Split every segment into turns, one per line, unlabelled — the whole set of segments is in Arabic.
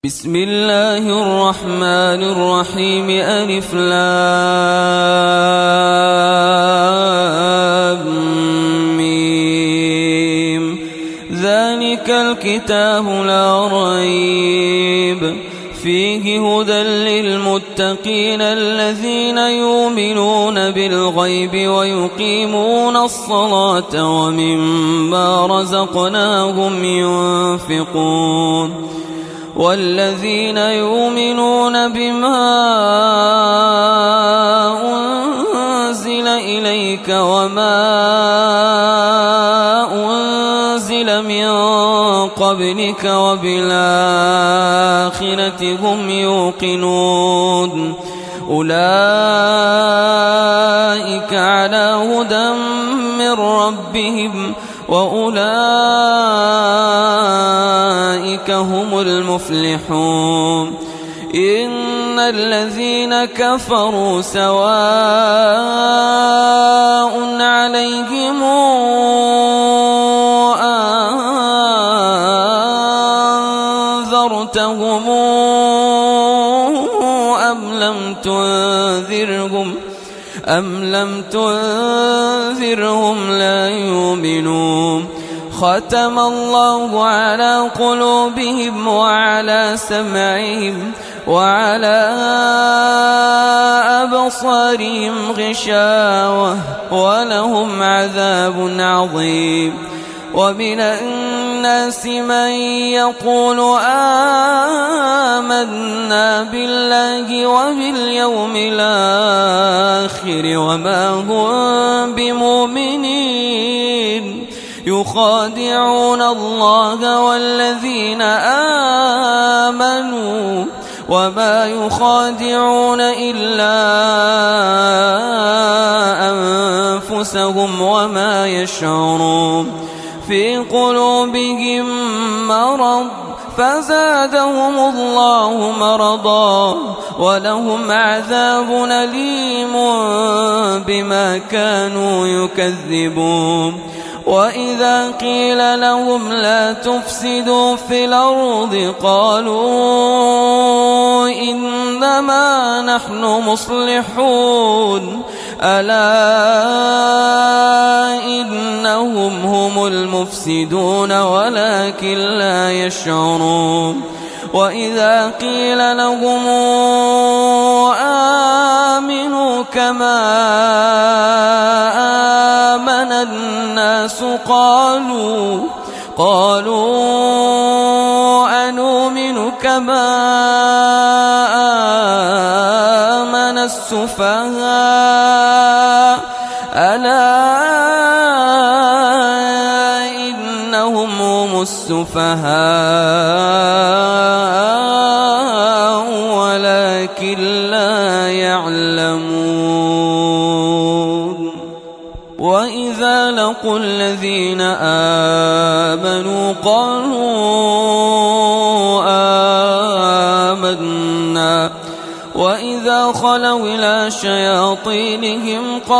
بسم الله الرحمن الرحيم ألف لام ميم ذلك الكتاب لا ريب فيه هدى للمتقين الذين يؤمنون بالغيب ويقيمون الصلاة ومما رزقناهم ينفقون والذين يؤمنون بما أنزل إليك وما أنزل من قبلك وبالآخرة هم يوقنون أولئك على هدى من ربهم وأولئك هم المفلحون إن الذين كفروا سواء عليهم أنذرتهم أم لم تنذرهم لا يؤمنون ختم الله على قلوبهم وعلى سمعهم وعلى أبصارهم غشاوة ولهم عذاب عظيم ومن الناس من يقول آمنا بالله وباليوم الآخر وما هم بمؤمنين يخادعون الله والذين آمنوا وما يخادعون إلا أنفسهم وما يشعرون في قلوبهم مرض فزادهم الله مرضا ولهم عذاب أليم بما كانوا يكذبون وإذا قيل لهم لا تفسدوا في الأرض قالوا إنما نحن مصلحون ألا إنهم هم المفسدون ولكن لا يشعرون وإذا قيل لهم آمنوا كما آمن الناس قالوا أنؤمن كما آمن السفهاء ألا إنهم هم السفهاء ولكن لا يعلمون وإذا لقوا الذين آمنوا قالوا آمنا وإذا خلوا إلى شياطينهم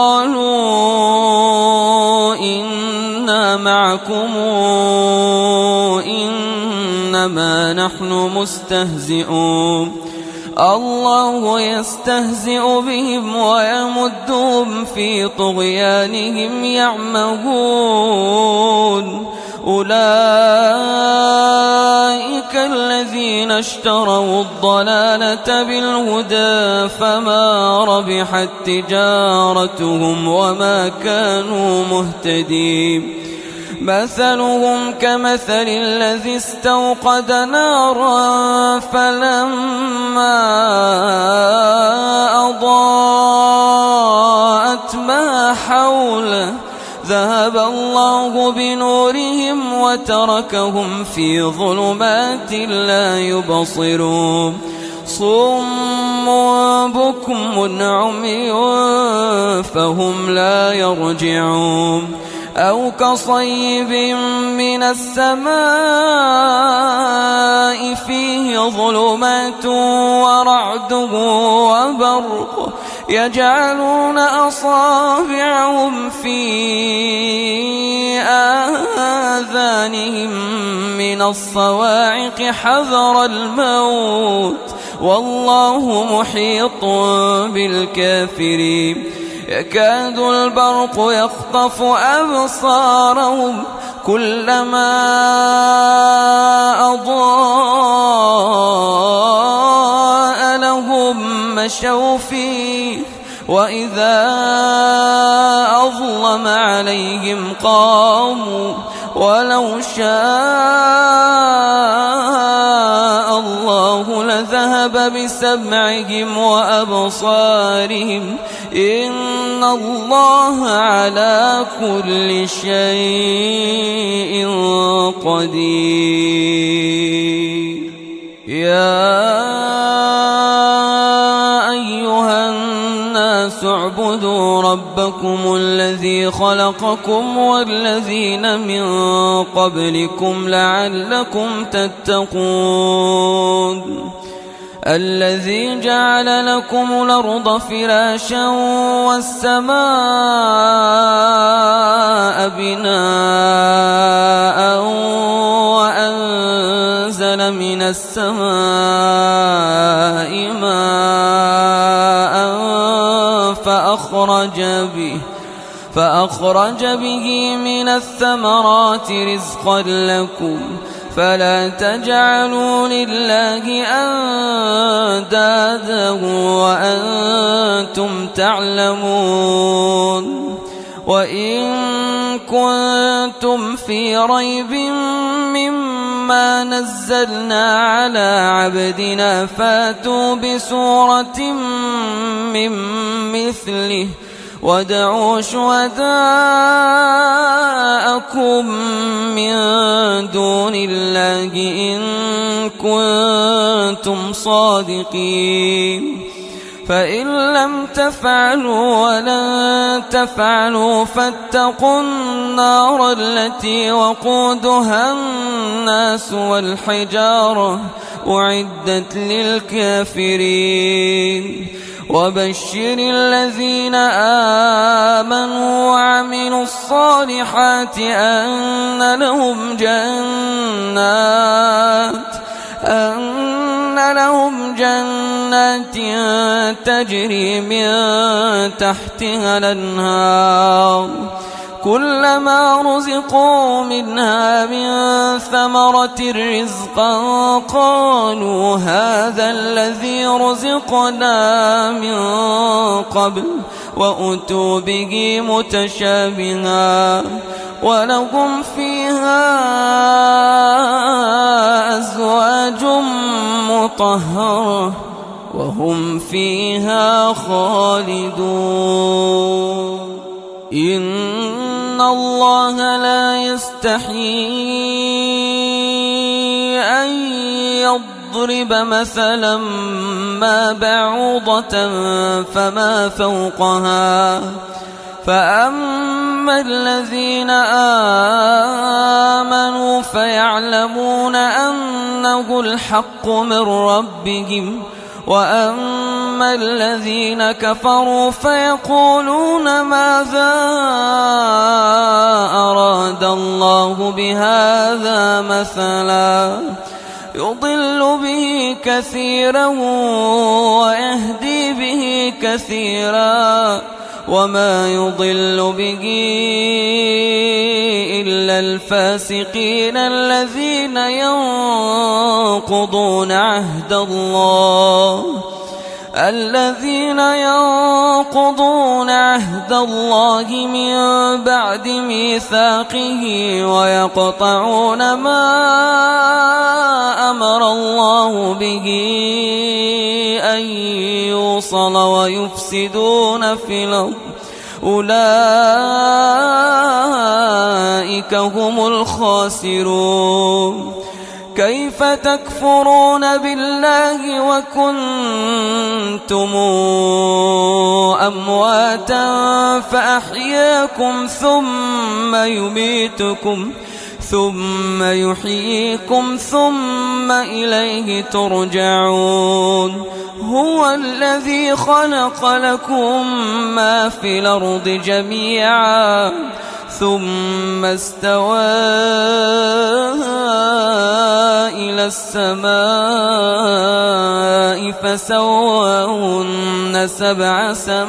قالوا إنا معكم إنما نحن مستهزئون الله يستهزئ بهم ويمدهم في طغيانهم يعمهون أولئك الذين اشتروا الضلالة بالهدى فما ربحت تجارتهم وما كانوا مهتدين مثلهم كمثل الذي استوقد نارا فلما أضاءت ما حوله ذهب الله بنورهم وتركهم في ظلمات لا يبصرون صم بكم عمي فهم لا يرجعون أو كصيب من السماء فيه ظلمات ورعد وبرق يجعلون أصابعهم في آذانهم من الصواعق حذر الموت والله محيط بالكافرين يكاد البرق يخطف أبصارهم كلما أضاء لهم مشوا فيه وإذا أظلم عليهم قاموا ولو شاء الله لذهب بسمعهم وأبصارهم إن الله على كل شيء قدير. يا أيها الناس اعبدوا ربكم الذي خلقكم والذين من قبلكم لعلكم تتقون الذي جعل لكم الأرض فراشا والسماء بناء وأنزل من السماء ماء فأخرج به من الثمرات رزقا لكم فلا تجعلوا لله أندادا وأنتم تعلمون. وإن كنتم في ريب مما نزلنا على عبدنا فاتوا بسورة من مثله وادعوا شهداءكم من دون الله إن كنتم صادقين فإن لم تفعلوا ولن تفعلوا فاتقوا النار التي وقودها الناس والحجارة أعدت للكافرين. وبشر الذين آمنوا وعملوا الصالحات أن لهم جنات تجري من تحتها الأنهار كلما رزقوا منها من ثمرة رزقا قالوا هذا الذي رزقنا من قبل وأتوا به متشابها ولهم فيها أزواج مطهرة وهم فيها خالدون. إن الله لا يستحيي أن يضرب مثلا ما بعوضة فما فوقها فأما الذين آمنوا فيعلمون أنه الحق من ربهم وأما الذين كفروا فيقولون ماذا أراد الله بهذا مثلا يضل به كثيرا ويهدي به كثيرا وما يضل به إلا الفاسقين الذين ينقضون عهد الله من بعد ميثاقه ويقطعون ما أمر الله به أن يوصل ويفسدون في الأرض أولئك هم الخاسرون. كيف تكفرون بالله وكنتم أمواتا فأحياكم ثم يميتكم ثم يحييكم ثم إليه ترجعون هو الذي خلق لكم ما في الأرض جميعا ثم استوى إلى السماء فسواهن 7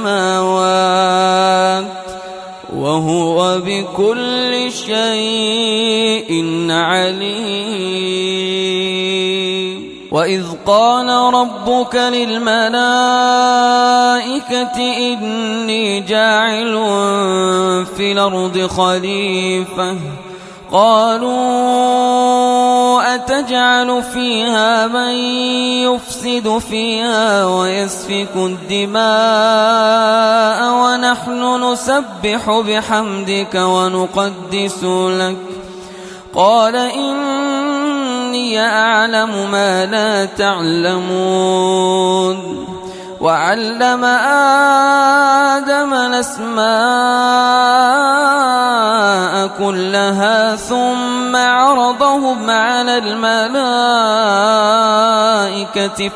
سماوات وهو بكل شيء عليم وإذ قال ربك للملائكة إني جاعل في الأرض خليفة قالوا أتجعل فيها من يفسد فيها ويسفك الدماء ونحن نسبح بحمدك ونقدس لك قال إني أعلم ما لا تعلمون وعلم آدم الأسماء كلها ثم عرضهم على الملائكة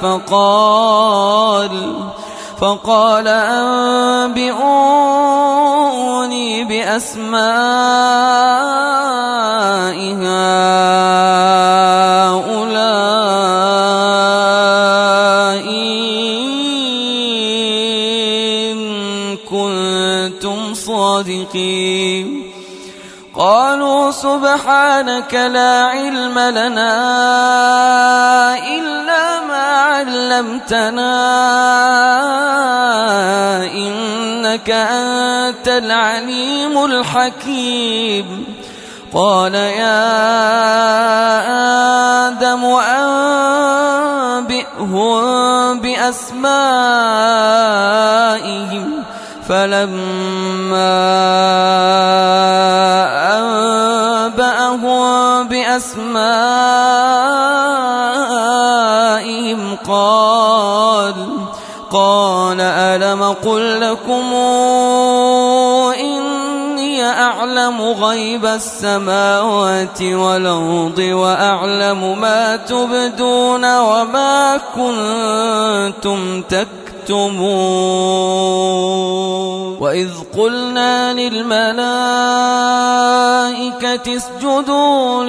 فقال أنبئوني بأسماء هؤلاء إن كنتم صادقين قالوا سبحانك لا علم لنا إلا ما علمتنا إنك أنت العليم الحكيم قال يا آدم أنبئهم بأسمائهم فلما أنبأهم بأسمائهم قال ألم قل لكم إني أعلم غيب السماوات والأرض وأعلم ما تبدون وما كنتم تكتمون وإذ قلنا للملائكة اسجدوا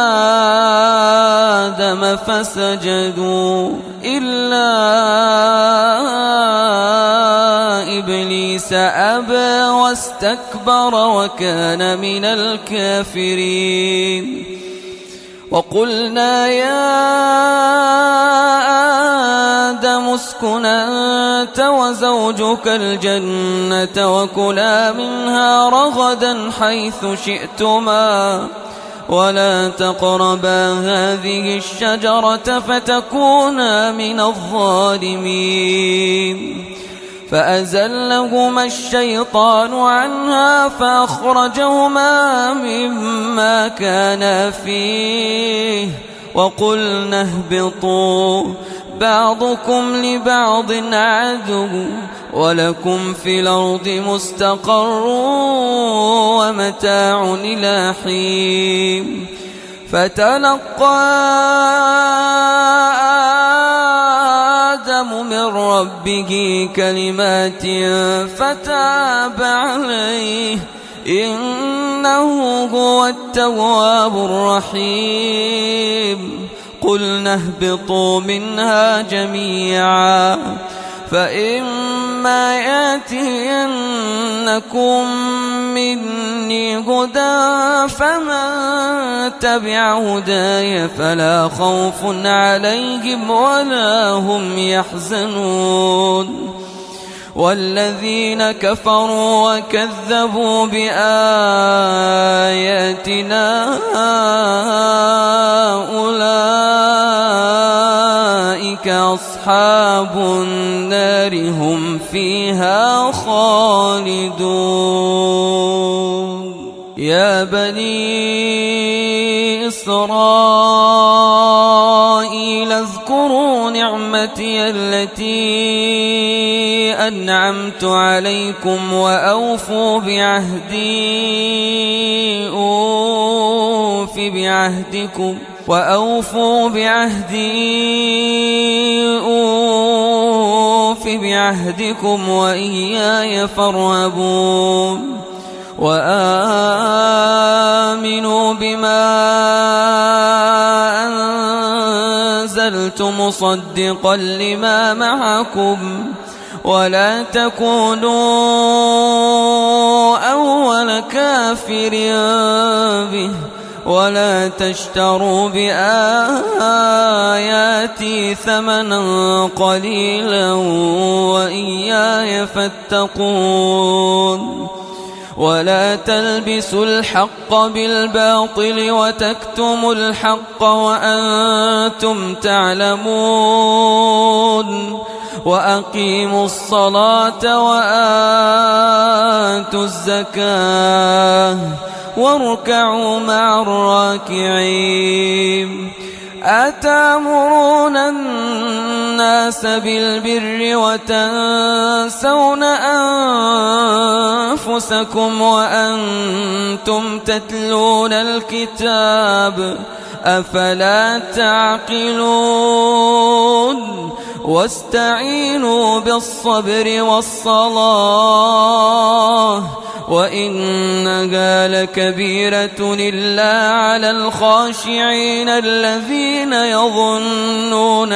لآدم فسجدوا إلا إبليس أبى واستكبر وكان من الكافرين وقلنا يا آدم اسكن أنت وزوجك الجنة وكلا منها رغدا حيث شئتما ولا تقربا هذه الشجرة فتكونا من الظالمين فأزلهما الشيطان عنها فأخرجهما مما كانا فيه وقلنا اهبطوا بعضكم لبعض عدو ولكم في الأرض مستقر ومتاع إلى حين فتلقى آدم من ربه كلمات فتاب عليه إنه هو التواب الرحيم قلنا اهبطوا منها جميعا فإما يأتينكم مني هدى فمن تبع هداي فلا خوف عليهم ولا هم يحزنون والذين كفروا وكذبوا بآياتنا أولئك أصحاب النار هم فيها خالدون يا بني إسرائيل واذكروا نعمتي التي أنعمت عليكم وأوفوا بعهدي أوف بعهدكم وإياي فارهبون وآمنوا بما أنزلت مصدقا لما معكم ولا تكونوا أول كافر به ولا تشتروا بآياتي ثمنا قليلا وإياي فاتقون ولا تلبسوا الحق بالباطل وتكتموا الحق وأنتم تعلمون وأقيموا الصلاة وآتوا الزكاة واركعوا مع الراكعين أتأمرون الناس بالبر وتنسون أنفسكم وأنتم تتلون الكتاب أفلا تعقلون واستعينوا بالصبر والصلاة وإنها لكبيرة إلا على الخاشعين الذين يظنون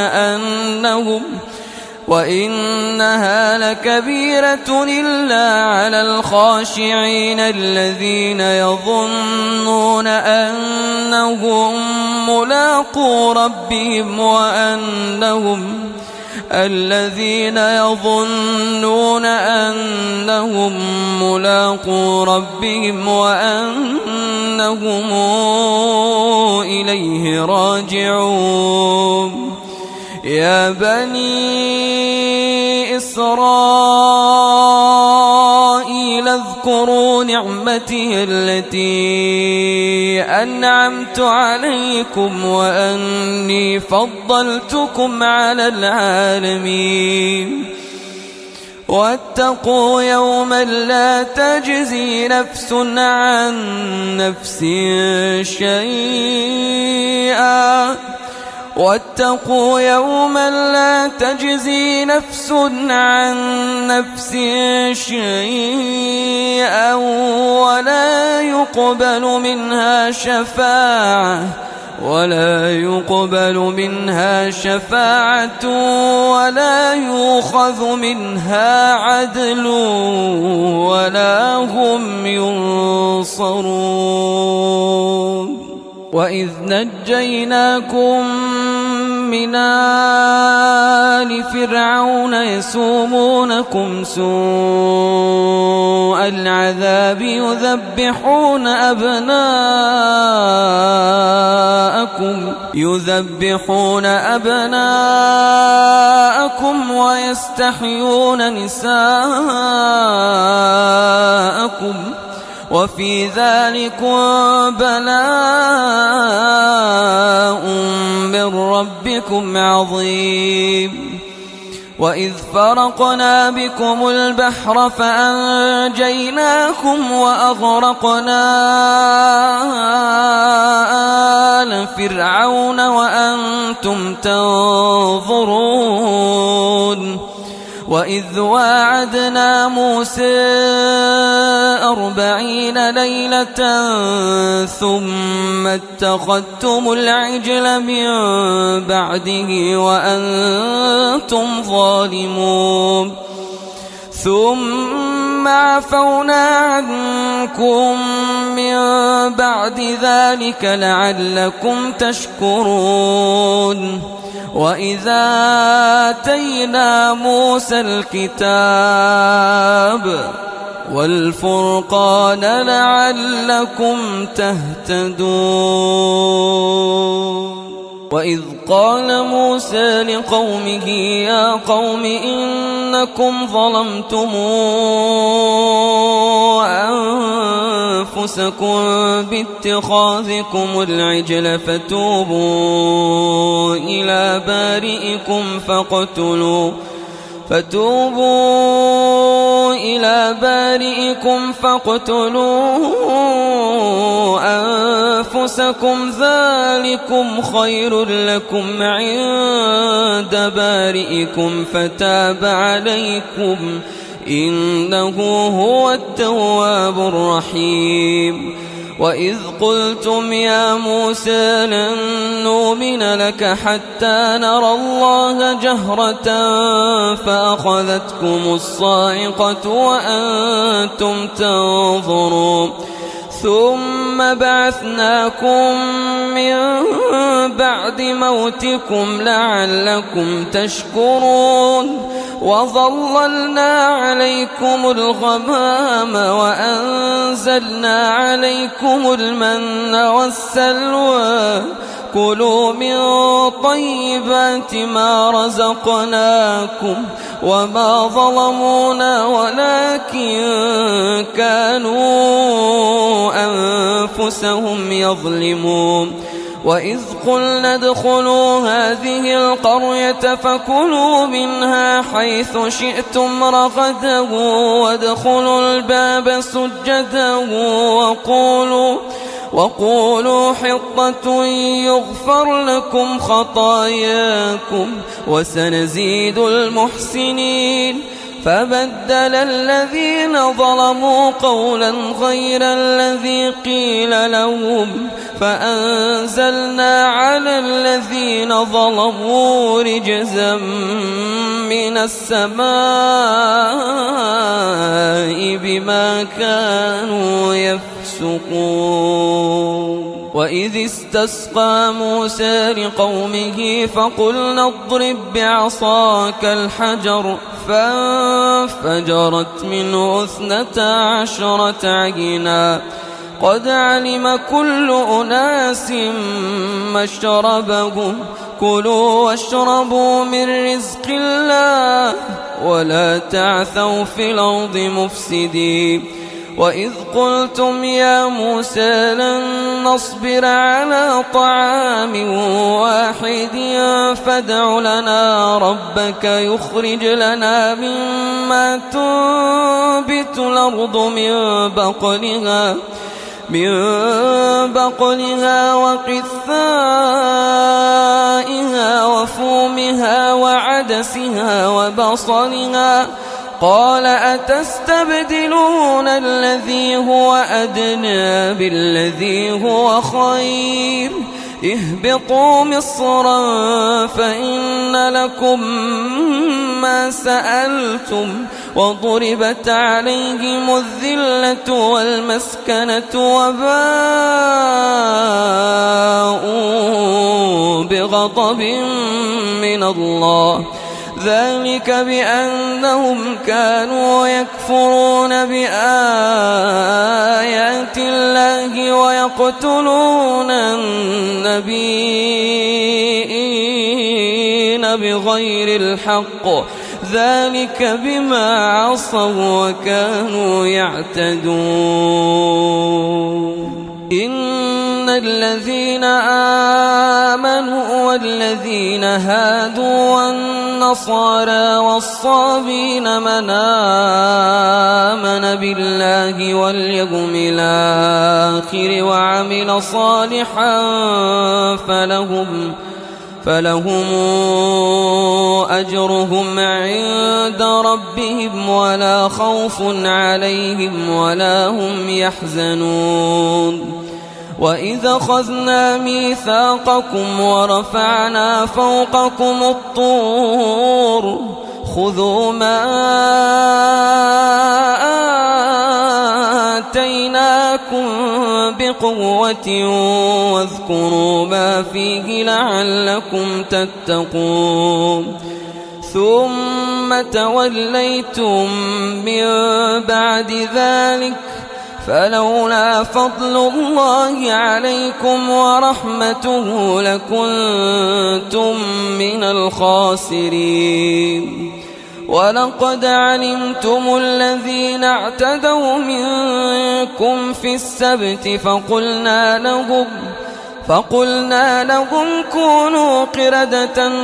أنهم ملاقو ربهم وأنهم إليه راجعون يا بني إسرائيل اذكروا نعمتي التي أنعمت عليكم وأني فضلتكم على العالمين واتقوا يوما لا تجزي نفس عن نفس شيئا ولا يقبل منها شفاعة ولا يؤخذ منها عدل ولا هم ينصرون وإذ نجيناكم من آل فرعون يسومونكم سوء العذاب يذبحون أبناءكم ويستحيون نساءكم وفي ذلكم بلاء من ربكم عظيم وإذ فرقنا بكم البحر فأنجيناكم وأغرقنا آل فرعون وأنتم تنظرون وإذ واعدنا موسى 40 ليلة ثم اتخذتم العجل من بعده وأنتم ظالمون ثم عفونا عنكم من بعد ذلك لعلكم تشكرون وإذا آتينا موسى الكتاب والفرقان لعلكم تهتدون. وإذ قال موسى لقومه يا قوم إنكم ظلمتم أنفسكم باتخاذكم العجل فتوبوا إلى بارئكم فاقتلوا أنفسكم ذلكم خير لكم عند بارئكم فتاب عليكم إنه هو التواب الرحيم وإذ قلتم يا موسى لن نؤمن لك حتى نرى الله جهرة فأخذتكم الصاعقة وأنتم تنظرون ثم بعثناكم من بعد موتكم لعلكم تشكرون وظللنا عليكم الغمام وأنزلنا عليكم المن والسلوى كلوا من طيبات ما رزقناكم وما ظلمونا ولكن كانوا أنفسهم يظلمون وإذ قلنا ادخلوا هذه القرية فكلوا منها حيث شئتم رغدا وادخلوا الباب سجدا وقولوا حطة يغفر لكم خطاياكم وسنزيد المحسنين فبدل الذين ظلموا قولا غير الذي قيل لهم فأنزلنا على الذين ظلموا رجزا من السماء بما كانوا يفسقون وإذ استسقى موسى لقومه فقلنا اضرب بعصاك الحجر فانفجرت منه 12 عينا قد علم كل أناس مشربهم كلوا واشربوا من رزق الله ولا تعثوا في الأرض مفسدين وإذ قلتم يا موسى لن نصبر على طعام واحد فادع لنا ربك يخرج لنا مما تنبت الأرض من بقلها وقثائها وفومها وعدسها وبصلها قال أتستبدلون الذي هو أدنى بالذي هو خير اهبطوا مصرا فإن لكم ما سألتم وضربت عليهم الذلة والمسكنة وباءوا بغضب من الله ذلك بأنهم كانوا يكفرون بآيات الله ويقتلون النبيين بغير الحق ذلك بما عصوا وكانوا يعتدون إن الذين آمنوا والذين هادوا والنصارى والصابين من آمن بالله واليوم الآخر وعمل صالحا فلهم أجرهم عند ربهم ولا خوف عليهم ولا هم يحزنون وإذا أخذنا ميثاقكم ورفعنا فوقكم الطور خذوا ما آتيناكم بقوة واذكروا ما فيه لعلكم تتقون ثم توليتم من بعد ذلك فلولا فضل الله عليكم ورحمته لكنتم من الخاسرين. ولقد علمتم الذين اعتدوا منكم في السبت فقلنا لهم كونوا قردة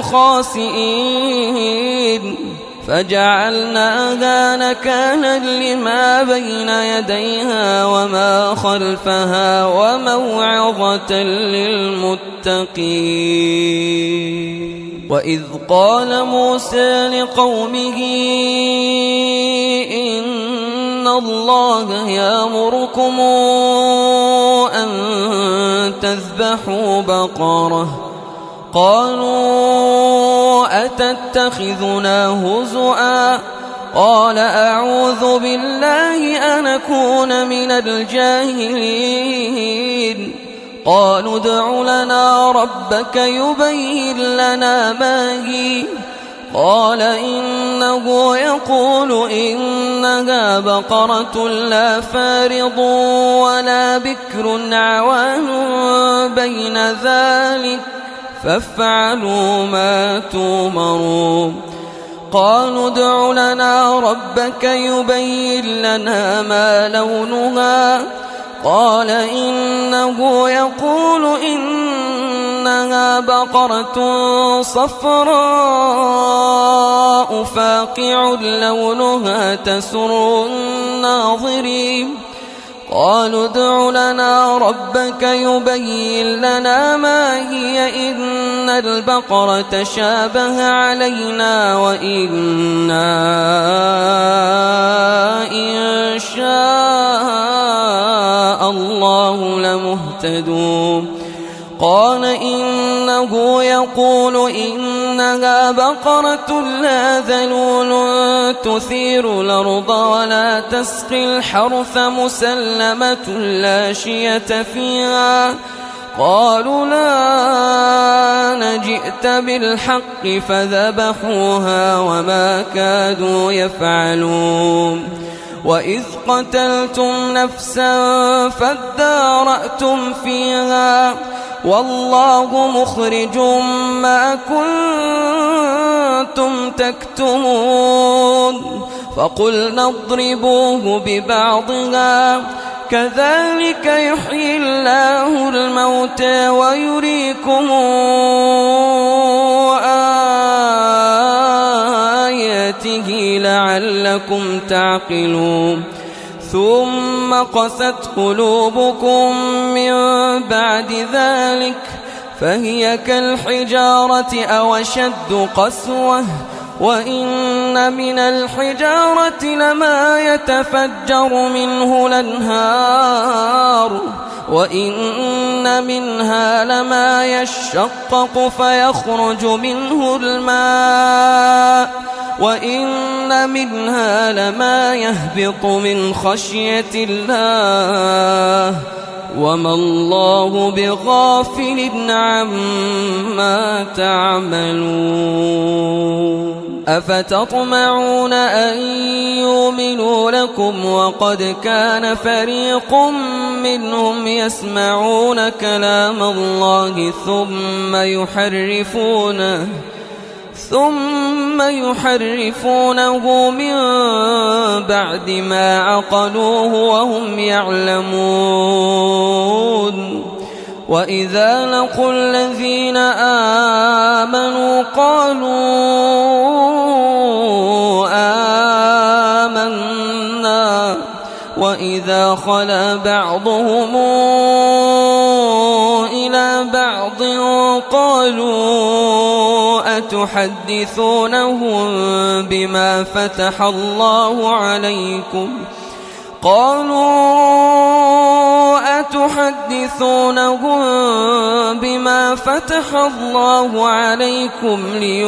خاسئين فجعلناها نكالا لما بين يديها وما خلفها وموعظة للمتقين. وإذ قال موسى لقومه إن الله يأمركم أن تذبحوا بقرة قالوا أتتخذنا هزؤا قال أعوذ بالله أن أكون من الجاهلين. قالوا ادع لنا ربك يبين لنا ما هي قال إنه يقول إنها بقرة لا فارض ولا بكر عوان بين ذلك فافعلوا ما تؤمرون. قالوا ادع لنا ربك يبين لنا ما لونها قال إنه يقول إنها بقرة صفراء فاقع لونها تسر الناظرين. قالوا ادع لنا ربك يبين لنا ما هي إن البقرة شابه علينا وإنا إن شاء الله لمهتدون. قال إنه يقول إنها بقرة لا ذلول تثير الأرض ولا تسقي الحرث مسلمة لا شية فيها. قالوا لا جئت بالحق فذبحوها وما كادوا يفعلون. وإذ قتلتم نفسا فادارأتم فيها والله مخرج ما كنتم تكتمون. فقلنا اضربوه ببعضها كذلك يحيي الله الموتى ويريكم آياته لعلكم تعقلون. ثم قست قلوبكم من بعد ذلك فهي كالحجارة أو أشد قسوة وإن من الحجارة لما يتفجر منه الأنهار وإن منها لما يشقق فيخرج منه الماء وإن منها لما يهبط من خشية الله وما الله بغافل عما تعملون. أفتطمعون أن يؤمنوا لكم وقد كان فريق منهم يسمعون كلام الله ثم يحرفونه من بعد ما عقلوه وهم يعلمون. وإذا لقوا الذين آمنوا قالوا آمنا وإذا خلا بعضهم إلى بعض قالوا أتحدثونهم بما فتح الله عليكم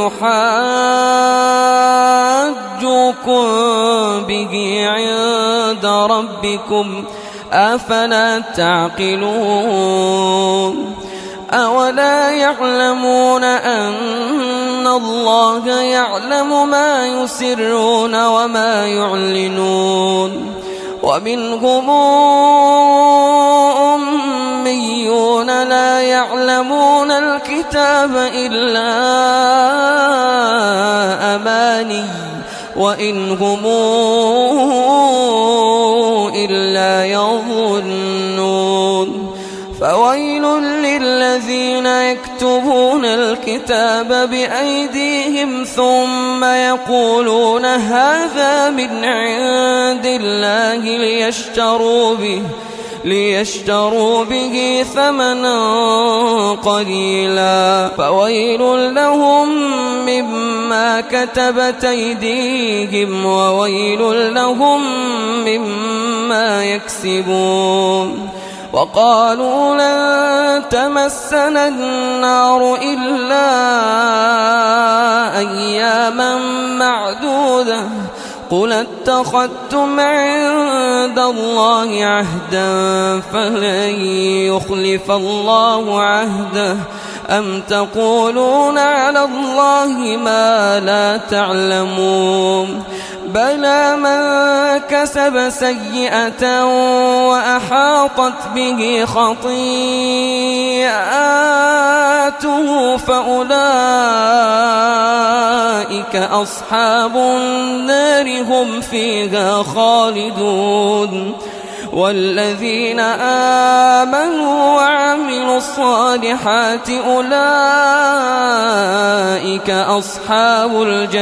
ليحاجوكم به عند ربكم أفلا تعقلون. أولا يعلمون أن الله يعلم ما يسرون وما يعلنون ومنهم أميون لا يعلمون الكتاب إلا أماني وإن هم إلا يظنون فويل للذين يكتبون الكتاب بأيديهم ثم يقولون هذا من عند الله ليشتروا به ثمنا قليلا فويل لهم مما كتبت أيديهم وويل لهم مما يكسبون وقالوا لن تمسنا النار إلا أياما معدودة قل اتخذتم عند الله عهدا فلن يخلف الله عهده أم تقولون على الله ما لا تعلمون بلى من كسب سيئة وأحاطت به خطيئاته فأولئك أصحاب النار هم فيها خالدون والذين آمنوا وعملوا الصالحات أولئك أصحاب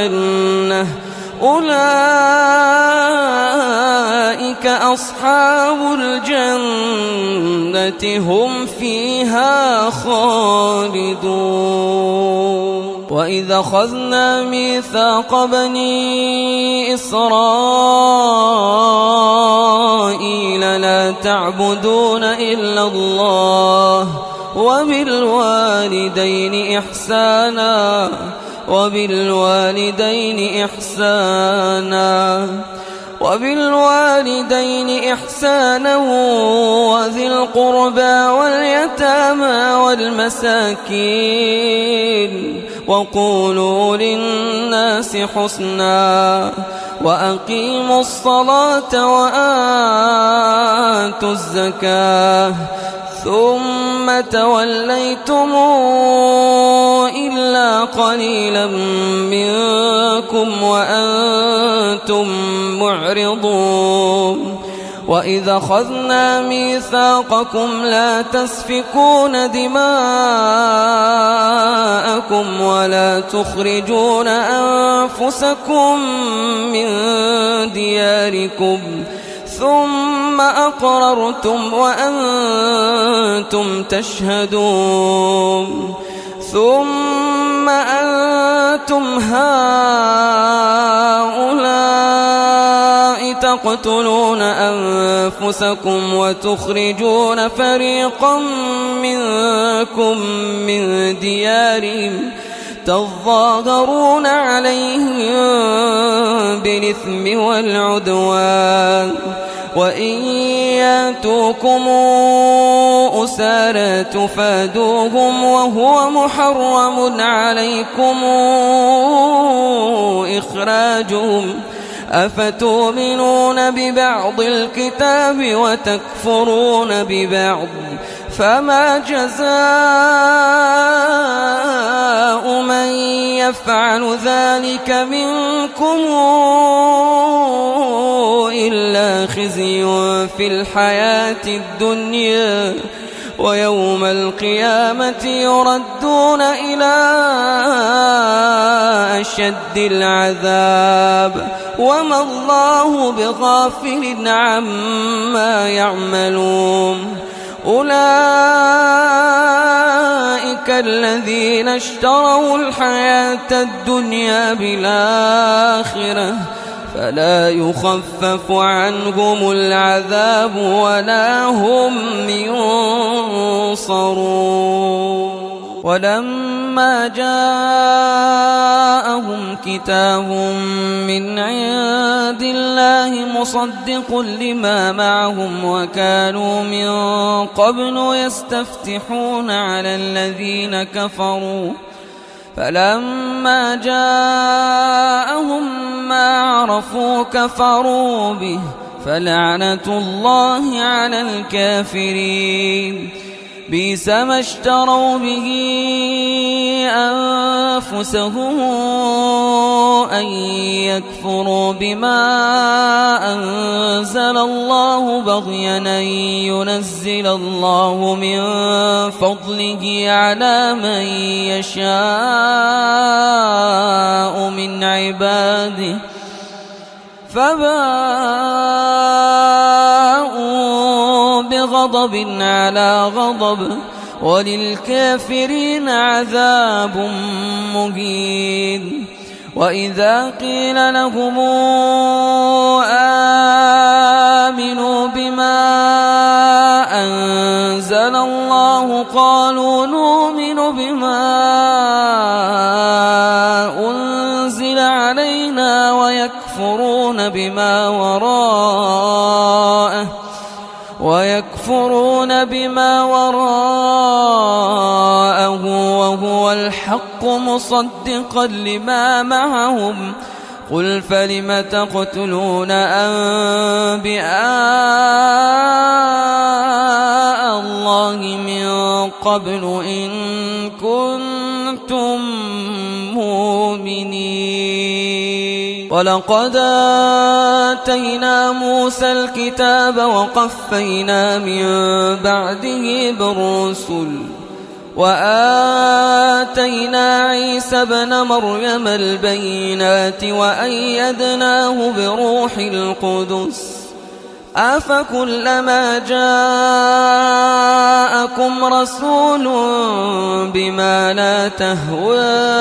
الجنة هم فيها خالدون وإذا أخذنا ميثاق بني إسرائيل لا تعبدون إلا الله وبالوالدين إحسانا وذي القربى واليتامى والمساكين وقولوا للناس حسنا وأقيموا الصلاة وآتوا الزكاة ثم توليتم إلا قليلا منكم وأنتم معرضون وإذا أخذنا ميثاقكم لا تسفكون دماءكم ولا تخرجون أنفسكم من دياركم ثم أقررتم وأنتم تشهدون ثم أنتم هؤلاء تقتلون أنفسكم وتخرجون فريقا منكم من ديارهم تظاهرون عليهم بالإثم والعدوان وإن ياتوكم أسارى تفادوهم وهو محرم عليكم إخراجهم أفتؤمنون ببعض الكتاب وتكفرون ببعض فما جزاء من يفعل ذلك منكم إلا خزي في الحياة الدنيا ويوم القيامة يردون إلى أشد العذاب وما الله بغافل عما يعملون أولئك الذين اشتروا الحياة الدنيا بالآخرة فلا يخفف عنهم العذاب ولا هم ينصرون ولما جاءهم كتاب من عند الله مصدق لما معهم وكانوا من قبل يستفتحون على الذين كفروا فلما جاءهم ما عرفوا كفروا به فلعنة الله على الكافرين بئس ما اشتروا به أنفسهم أن يكفروا بما أنزل الله بغيا أن ينزل الله من فضله على من يشاء من عباده فباءوا بغضب على غضب وللكافرين عذاب مهين وإذا قيل لهم آمنوا بما أنزل الله قالوا نؤمن بما أنزل علينا ويكفرون بما وراءه وهو الحق مصدقا لما معهم قل فلم تقتلون أنبياء الله من قبل إن كنتم مؤمنين ولقد آتينا موسى الكتاب وقفينا من بعده بالرسل وآتينا عيسى ابن مريم البينات وأيدناه بروح القدس أفكلما جاءكم رسول بما لا تهوى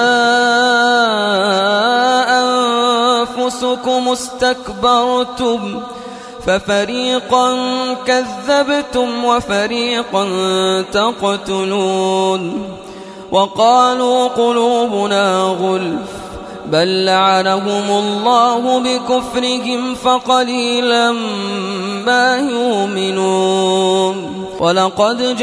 أنفسكم استكبرتم ففريقا كذبتم وفريقا تقتلون وقالوا قلوبنا غلف بل لعنهم الله بكفرهم فقليلا ما يؤمنون ولقد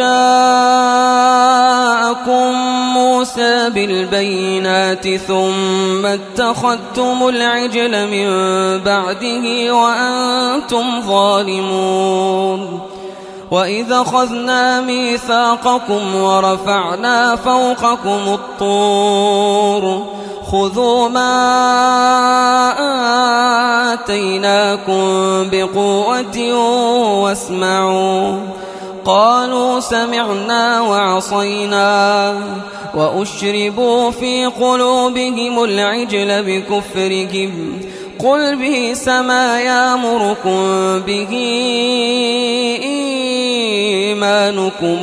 جاءكم موسى بالبينات ثم اتخذتم العجل من بعده وأنتم ظالمون وإذا أخذنا ميثاقكم ورفعنا فوقكم الطور خذوا ما آتيناكم بقوة واسمعوا قالوا سمعنا وعصينا وأشربوا في قلوبهم العجل بكفرهم قل بئس ما يأمركم به إيمانكم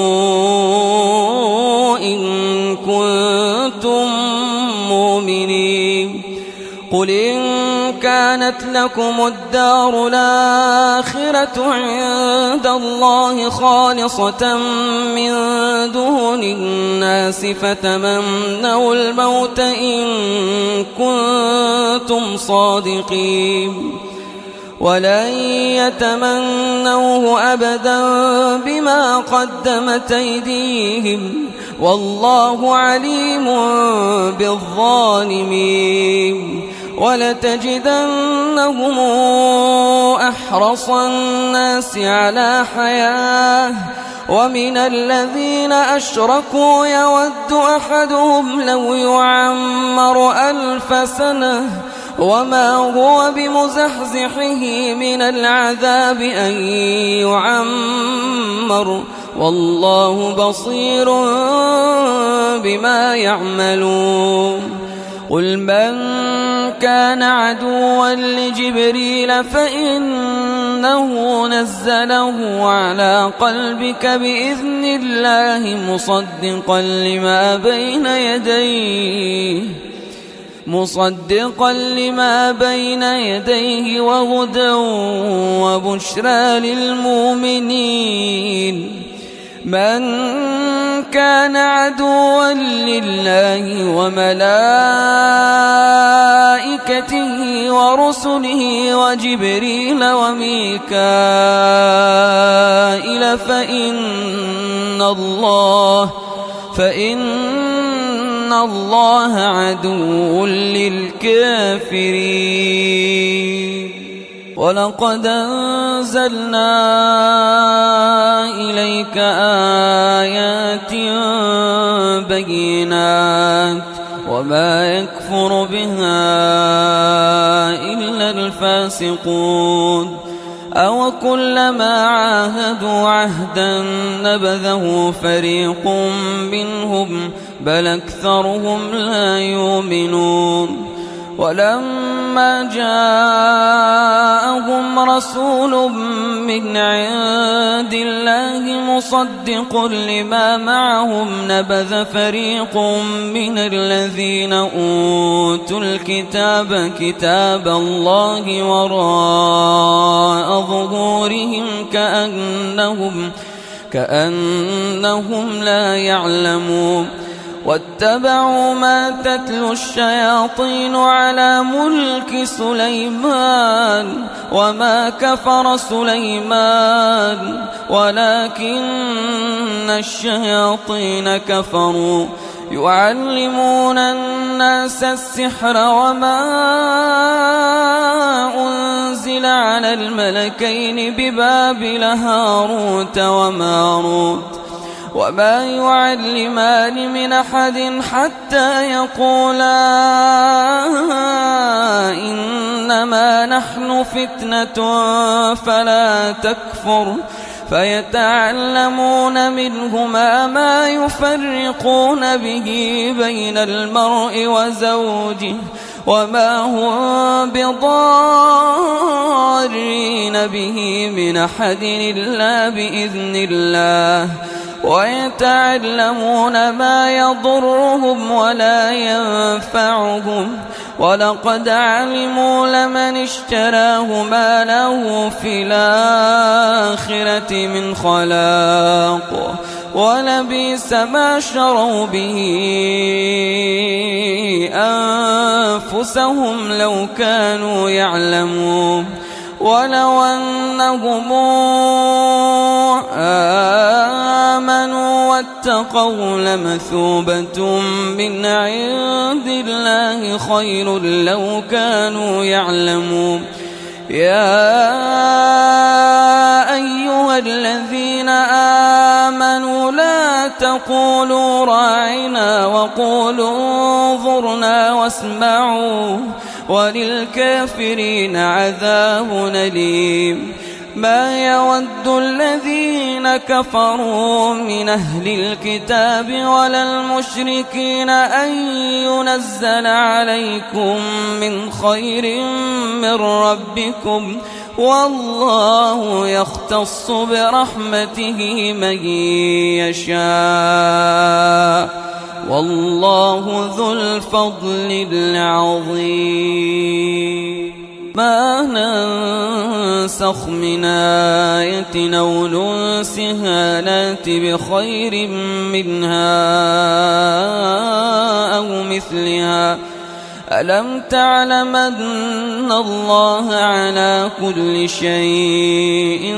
إن كنتم مؤمنين قل إن كانت لكم الدار الآخرة عند الله خالصة من دون الناس فتمنوا الموت إن كنتم صادقين ولن يتمنوه أبدا بما قدمت أيديهم والله عليم بالظالمين ولتجدنهم أحرص الناس على حياة ومن الذين أشركوا يود أحدهم لو يعمر 1000 سنة وما هو بمزحزحه من العذاب أن يعمر والله بصير بما يعملون قل من كان عدوا لجبريل فإنه نزله على قلبك بإذن الله مصدقا لما بين يديه وهدى وبشرى للمؤمنين من كان عدوا لله وملائكته ورسله وجبريل وميكائيل فإن الله عدو للكافرين ولقد أنزلنا إليك آيات بينات وما يكفر بها إلا الفاسقون أو كلما عاهدوا عهدا نبذه فريق منهم بل أكثرهم لا يؤمنون ولما جاءهم رسول من عند الله مصدق لما معهم نبذ فريق من الذين أوتوا الكتاب كتاب الله وراء ظهورهم كأنهم لا يعلمون واتبعوا ما تتلو الشياطين على ملك سليمان وما كفر سليمان ولكن الشياطين كفروا يعلمون الناس السحر وما أنزل على الملكين ببابل هاروت وماروت وما يعلمان من أحد حتى يقولا إنما نحن فتنة فلا تكفر فيتعلمون منهما ما يفرقون به بين المرء وزوجه وما هم بضارين به من أحد إلا بإذن الله ويتعلمون ما يضرهم ولا ينفعهم ولقد علموا لمن اشتراه ما له في الآخرة من خلاق ولبئس ما شروا به أنفسهم لو كانوا يعلمون ولو أنهم آمنوا واتقوا لمثوبة من عند الله خير لو كانوا يعلمون يا أيها الذين آمنوا لا تقولوا راعنا وقولوا انظرنا واسمعوا وللكافرين عذاب أليم ما يود الذين كفروا من أهل الكتاب ولا المشركين أن ينزل عليكم من خير من ربكم والله يختص برحمته من يشاء والله ذو الفضل العظيم ما ننسخ من آية أو ننسها نأت بخير منها أو مثلها ألم تعلم أن الله على كل شيء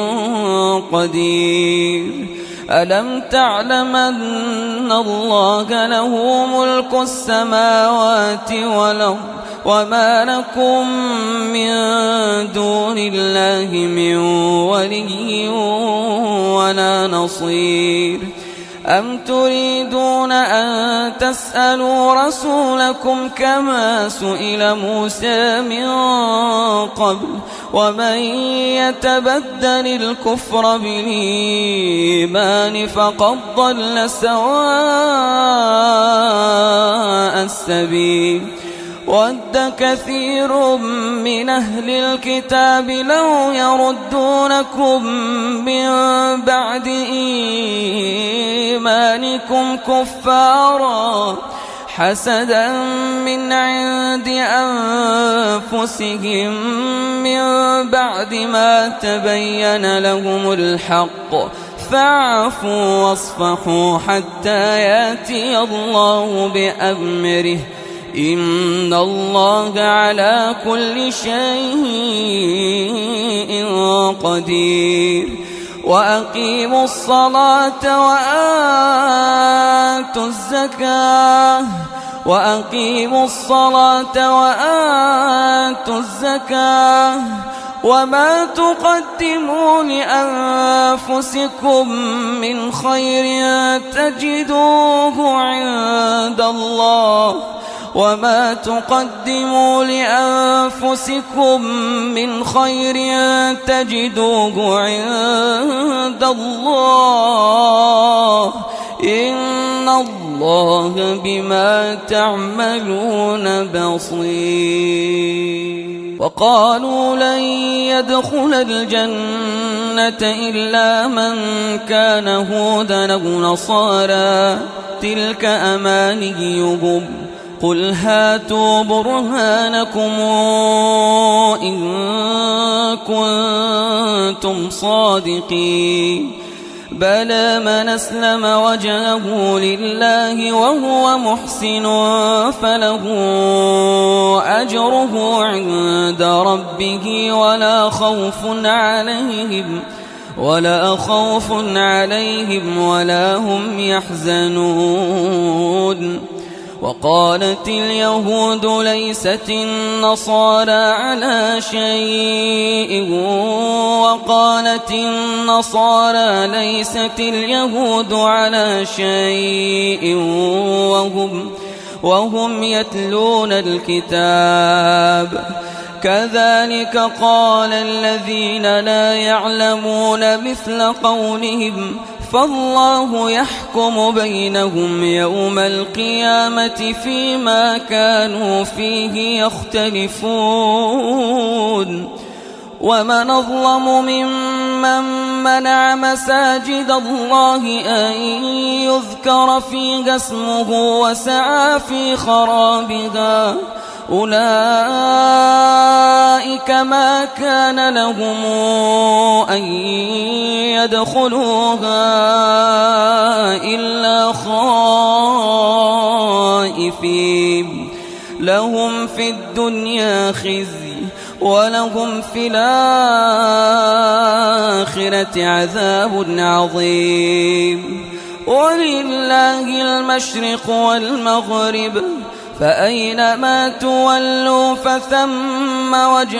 قدير ألم تعلم أن الله له ملك السماوات والأرض وما لكم من دون الله من ولي ولا نصير أم تريدون أن تسألوا رسولكم كما سئل موسى من قبل ومن يتبدل الكفر بالإيمان فقد ضل سواء السبيل ود كثير من أهل الكتاب لو يردونكم من بعد إيمانكم كفارا حسدا من عند أنفسهم من بعد ما تبين لهم الحق فاعفوا واصفحوا حتى يأتي الله بأمره إن الله على كل شيء قدير وأقيموا الصلاة وآتوا الزكاة وما تقدموا لأنفسكم من خير تجدوه عند الله وما تقدموا لأنفسكم من خير تجدوه عند الله إن الله بما تعملون بصير. وقالوا لن يدخل الجنة إلا من كان هودا أو نصارى تلك أمانيهم قل هاتوا برهانكم إن كنتم صادقين بلى من أسلم وجهه لله وهو محسن فله أجره عند ربه ولا خوف عليهم ولا هم يحزنون. وقالت اليهود ليست النصارى على شيء وقالت النصارى ليست اليهود على شيء وهم يتلون الكتاب كذلك قال الذين لا يعلمون مثل قولهم فالله يحكم بينهم يوم القيامة فيما كانوا فيه يختلفون. ومن أظلم ممن منع مساجد الله أن يذكر فيها اسمه وسعى في خرابها أولئك ما كان لهم أن يدخلوها إلا خائفين لهم في الدنيا خزي ولهم في الآخرة عذاب عظيم. ولله المشرق والمغرب فأينما تولوا فثم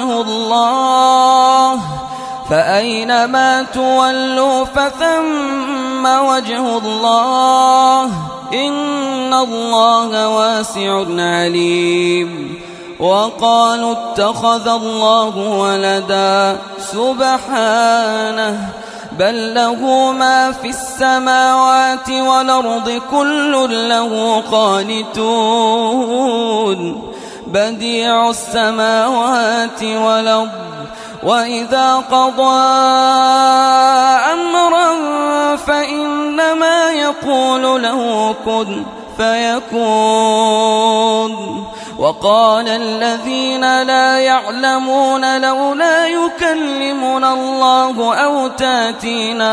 وجه الله إن الله واسع عليم. وقالوا اتخذ الله ولدا سبحانه بل له ما في السماوات والأرض كل له قانتون بديع السماوات والأرض وإذا قضى أمرا فإنما يقول له كن فيكون. وقال الذين لا يعلمون لولا يكلمنا الله أو تأتينا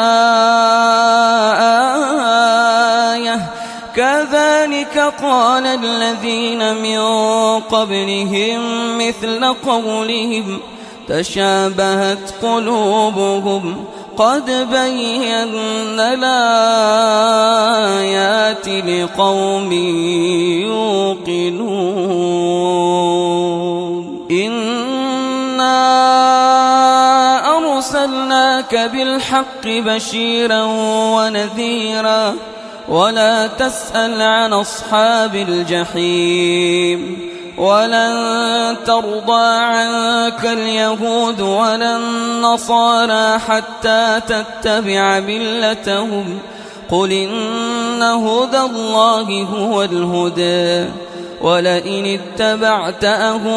آية كذلك قال الذين من قبلهم مثل قولهم تشابهت قلوبهم قد بينا الآيات لقوم يوقنون. إنا أرسلناك بالحق بشيرا ونذيرا ولا تسأل عن أصحاب الجحيم ولن ترضى عنك اليهود ولا النصارى حتى تتبع ملتهم قل إن هدى الله هو الهدى ولئن اتبعت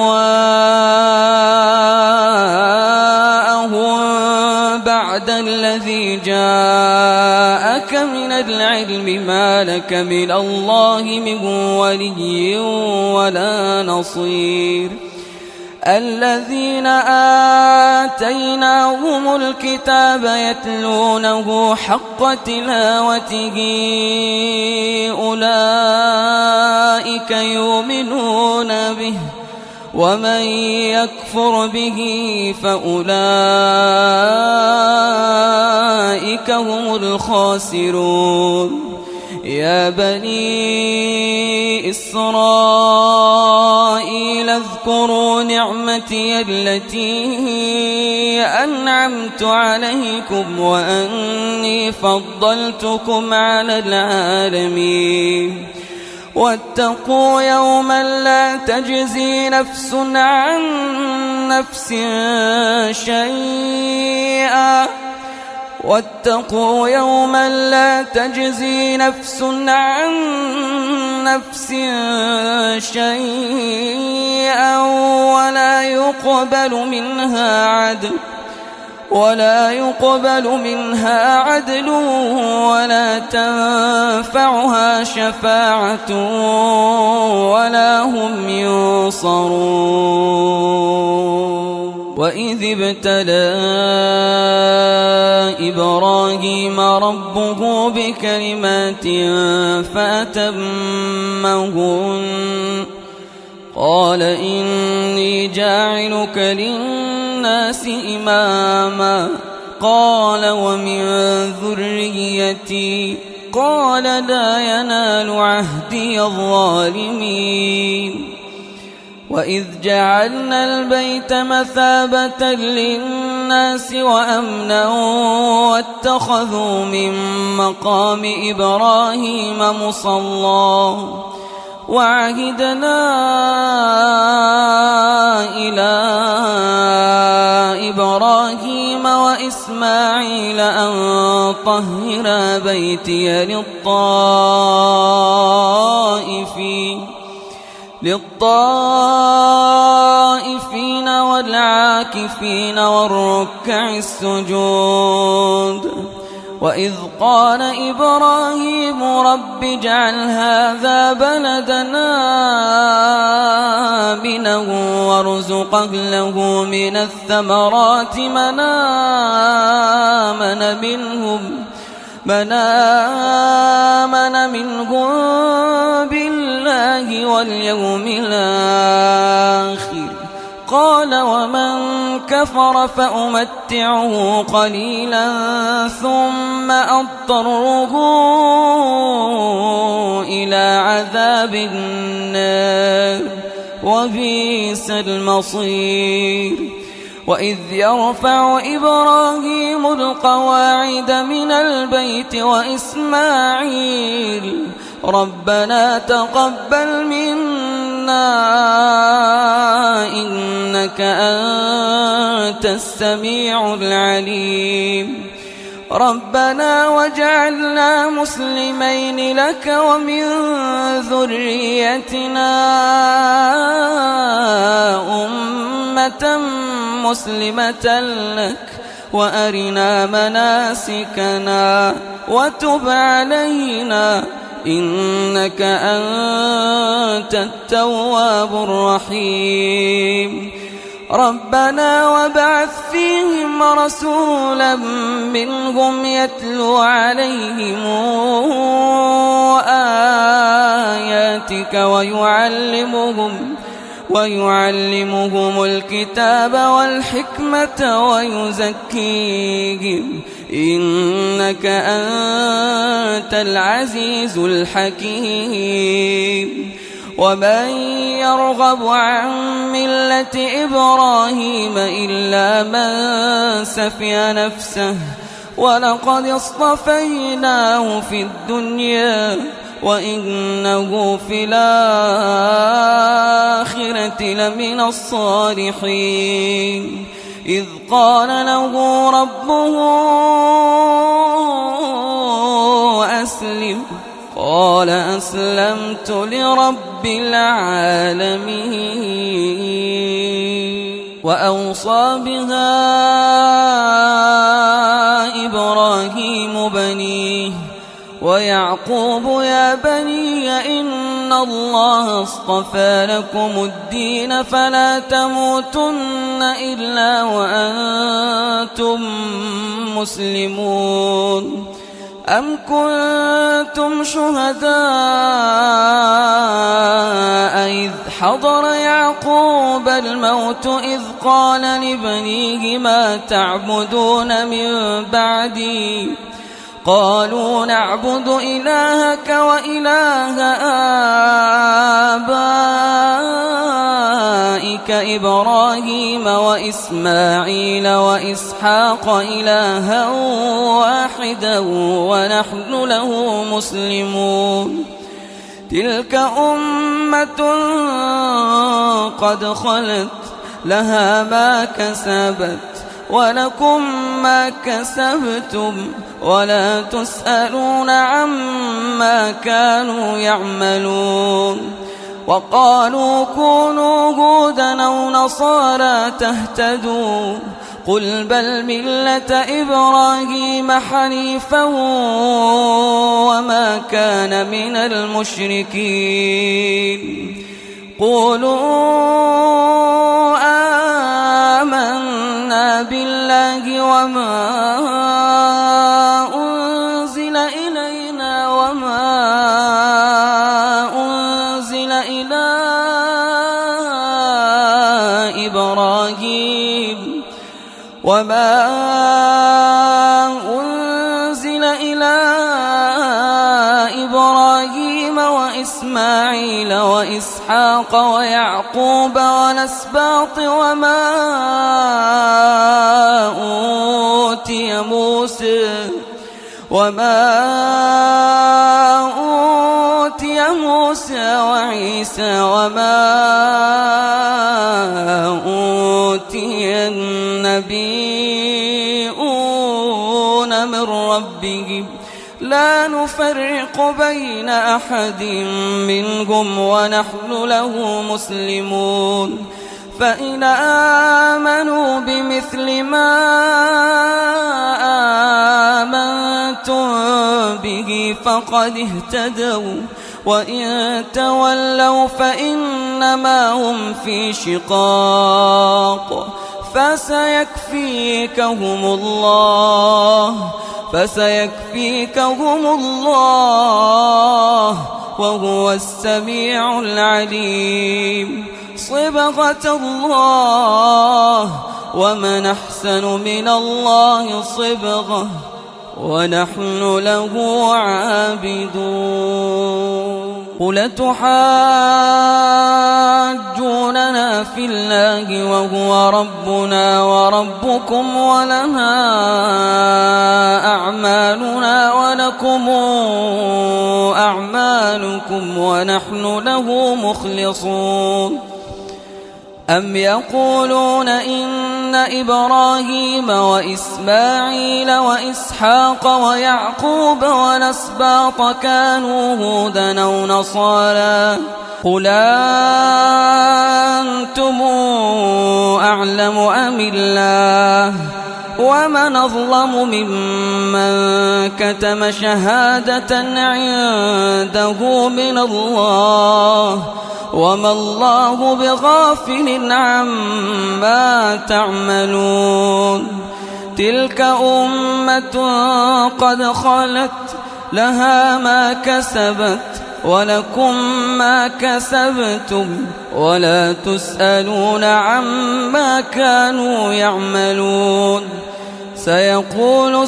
أهواءهم بعد الذي جاءك من العلم ما لك من الله من ولي ولا نصير. الذين آتيناهم الكتاب يتلونه حق تلاوته أولئك يؤمنون به ومن يكفر به فأولئك هم الخاسرون. يا بني إسرائيل اذكروا واذكروا نعمتي التي أنعمت عليكم وأني فضلتكم على العالمين واتقوا يوما لا تجزي نفس عن نفس شيئا واتقوا يوما لا تجزي نفس عن نفس شيئا ولا يقبل منها عدل ولا تنفعها شفاعة ولا هم ينصرون. وإذ ابتلى إبراهيم ربه بكلمات فأتمهن قال إني جاعلك للناس إماما قال ومن ذريتي قال لا ينال عهدي الظالمين. وإذ جعلنا البيت مثابة للناس وأمنا واتخذوا من مقام إبراهيم مصلى وعهدنا إلى إبراهيم وإسماعيل أن طهرا بيتي للطائفين والعاكفين والركع السجود. وإذ قال إبراهيم رب اجعل هذا بلدنا آمنا وارزق أهله من الثمرات من آمن منهم بالله واليوم الآخر قال ومن كفر فأمتعه قليلا ثم أضطره إلى عذاب النار وبئس المصير. وإذ يرفع إبراهيم القواعد من البيت وإسماعيل ربنا تقبل منا إنك أنت السميع العليم ربنا واجعلنا مسلمين لك ومن ذريتنا أمة مسلمة لك وأرنا مناسكنا وتب علينا إنك أنت التواب الرحيم. ربنا وابعث فيهم رسولا منهم يتلو عليهم آياتك ويعلمهم الكتاب والحكمة ويزكيهم إنك أنت العزيز الحكيم. ومن يرغب عن ملة إبراهيم إلا من سفي نفسه ولقد اصطفيناه في الدنيا وإنه في الآخرة لمن الصالحين. إذ قال له ربه أسلم قال أسلمت لرب العالمين. وأوصى بها إبراهيم بنيه ويعقوب يا بني إن الله اصطفى لكم الدين فلا تموتن إلا وأنتم مسلمون. أم كنتم شهداء إذ حضر يعقوب الموت إذ قال لبنيه ما تعبدون من بعدي قالوا نعبد إلهك وإله آبائك إبراهيم وإسماعيل وإسحاق إلها واحدا ونحن له مسلمون تلك أمة قد خلت لها ما كسبت ولكم ما كسبتم ولا تسألون عما كانوا يعملون وقالوا كونوا هودا أو نصارى تهتدوا قل بل ملة إبراهيم حنيفا وما كان من المشركين قولوا آمنا بالله وما أنزل إلينا وما أنزل إلى إبراهيم وإسماعيل وإسحاق ويعقوب والأسباط وما أوتي موسى وعيسى وما أوتي النبيون من ربهم لا نفرق بين أحد منهم ونحن له مسلمون فإن آمنوا بمثل ما آمنتم به فقد اهتدوا وإن تولوا فإنما هم في شقاق فسيكفيكهم الله وهو السميع العليم صبغة الله ومن أحسن من الله صبغة ونحن له عابدون قل تحاجوننا في الله وهو ربنا وربكم ولنا أعمالنا ولكم أعمالكم ونحن له مخلصون أم يقولون إن إبراهيم وإسماعيل وإسحاق ويعقوب والأسباط كانوا هودا أو نصارى قل أنتم أعلم أم الله ومن أظلم ممن كتم شهادة عنده من الله وما الله بغافل عما تعملون تلك أمة قد خلت لها ما كسبت ولكم ما كسبتم ولا تسألون عما كانوا يعملون سيقول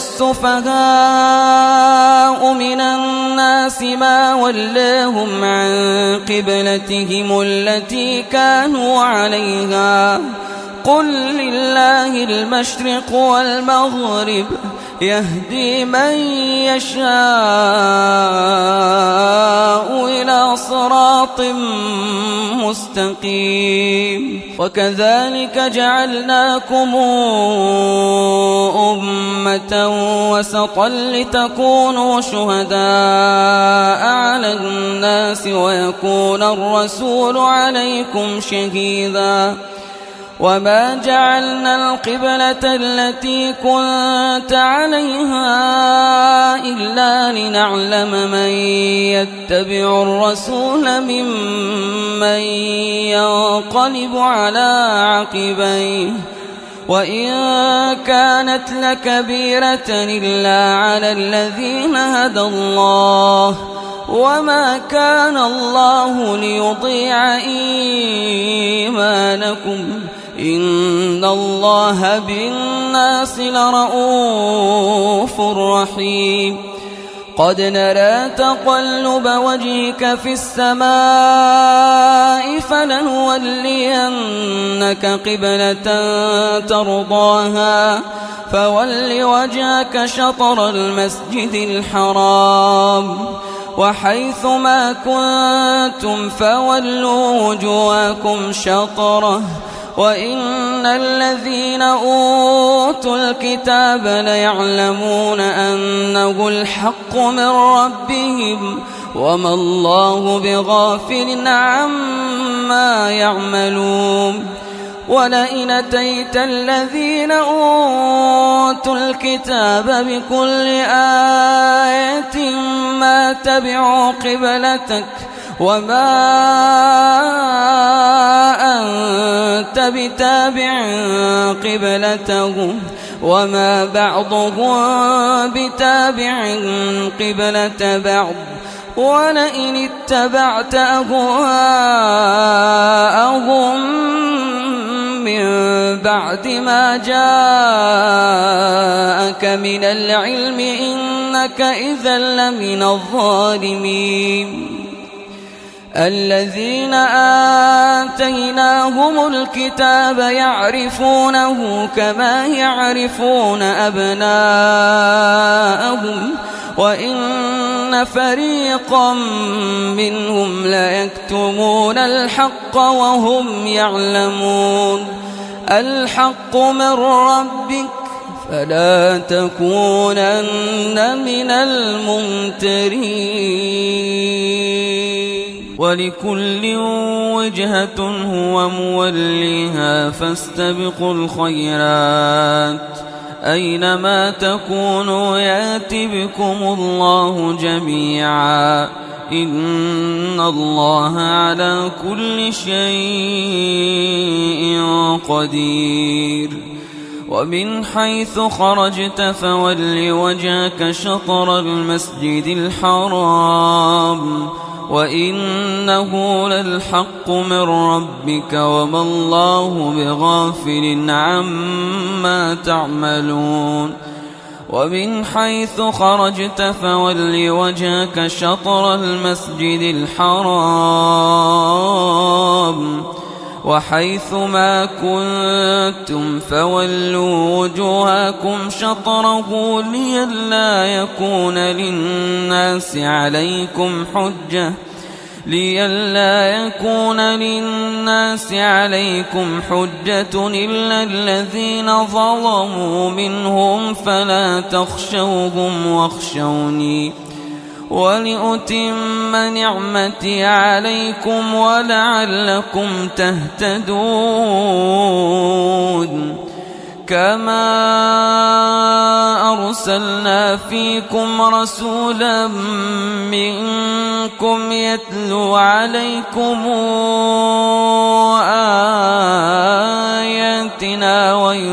السفهاء من الناس ما ولاهم عن قبلتهم التي كانوا عليها قل لله المشرق والمغرب يهدي من يشاء إلى صراط مستقيم وكذلك جعلناكم أمة وسطا لتكونوا شهداء على الناس ويكون الرسول عليكم شهيدا وما جعلنا القبلة التي كنت عليها إلا لنعلم من يتبع الرسول ممن ينقلب على عقبيه وإن كانت لكبيرة إلا على الذين هدى الله وما كان الله ليضيع إيمانكم إن الله بالناس لرءوف رحيم قد نرى تقلب وجهك في السماء فلنولينك قبلة ترضاها فول وجهك شطر المسجد الحرام وحيث ما كنتم فولوا وجوهكم شطره وإن الذين أوتوا الكتاب ليعلمون أنه الحق من ربهم وما الله بغافل عما يعملون ولئن أتيت الذين أوتوا الكتاب بكل آية ما تبعوا قبلتك وما أنت بتابع قبلتهم وما بعضهم بتابع قبلة بعض ولئن اتبعت أهواءهم من بعد ما جاءك من العلم إنك إذا لمن الظالمين الذين آتيناهم الكتاب يعرفونه كما يعرفون أبناءهم وإن فريقا منهم ليكتمون الحق وهم يعلمون الحق من ربك فلا تكونن من الممترين ولكل وجهة هو موليها فاستبقوا الخيرات أينما تكونوا يأت بكم الله جميعا إن الله على كل شيء قدير ومن حيث خرجت فول وجهك شطر المسجد الحرام وإنه للحق من ربك وما الله بغافل عما تعملون ومن حيث خرجت فول وجهك شطر المسجد الحرام وحيث ما كنتم فولوا وجوهكم شطره لئلا يكون للناس عليكم حجة إلا الذين ظلموا منهم فلا تخشوهم واخشوني ولأتم نعمتي عليكم ولعلكم تهتدون كما أرسلنا فيكم رسولا منكم يتلو عليكم آياتنا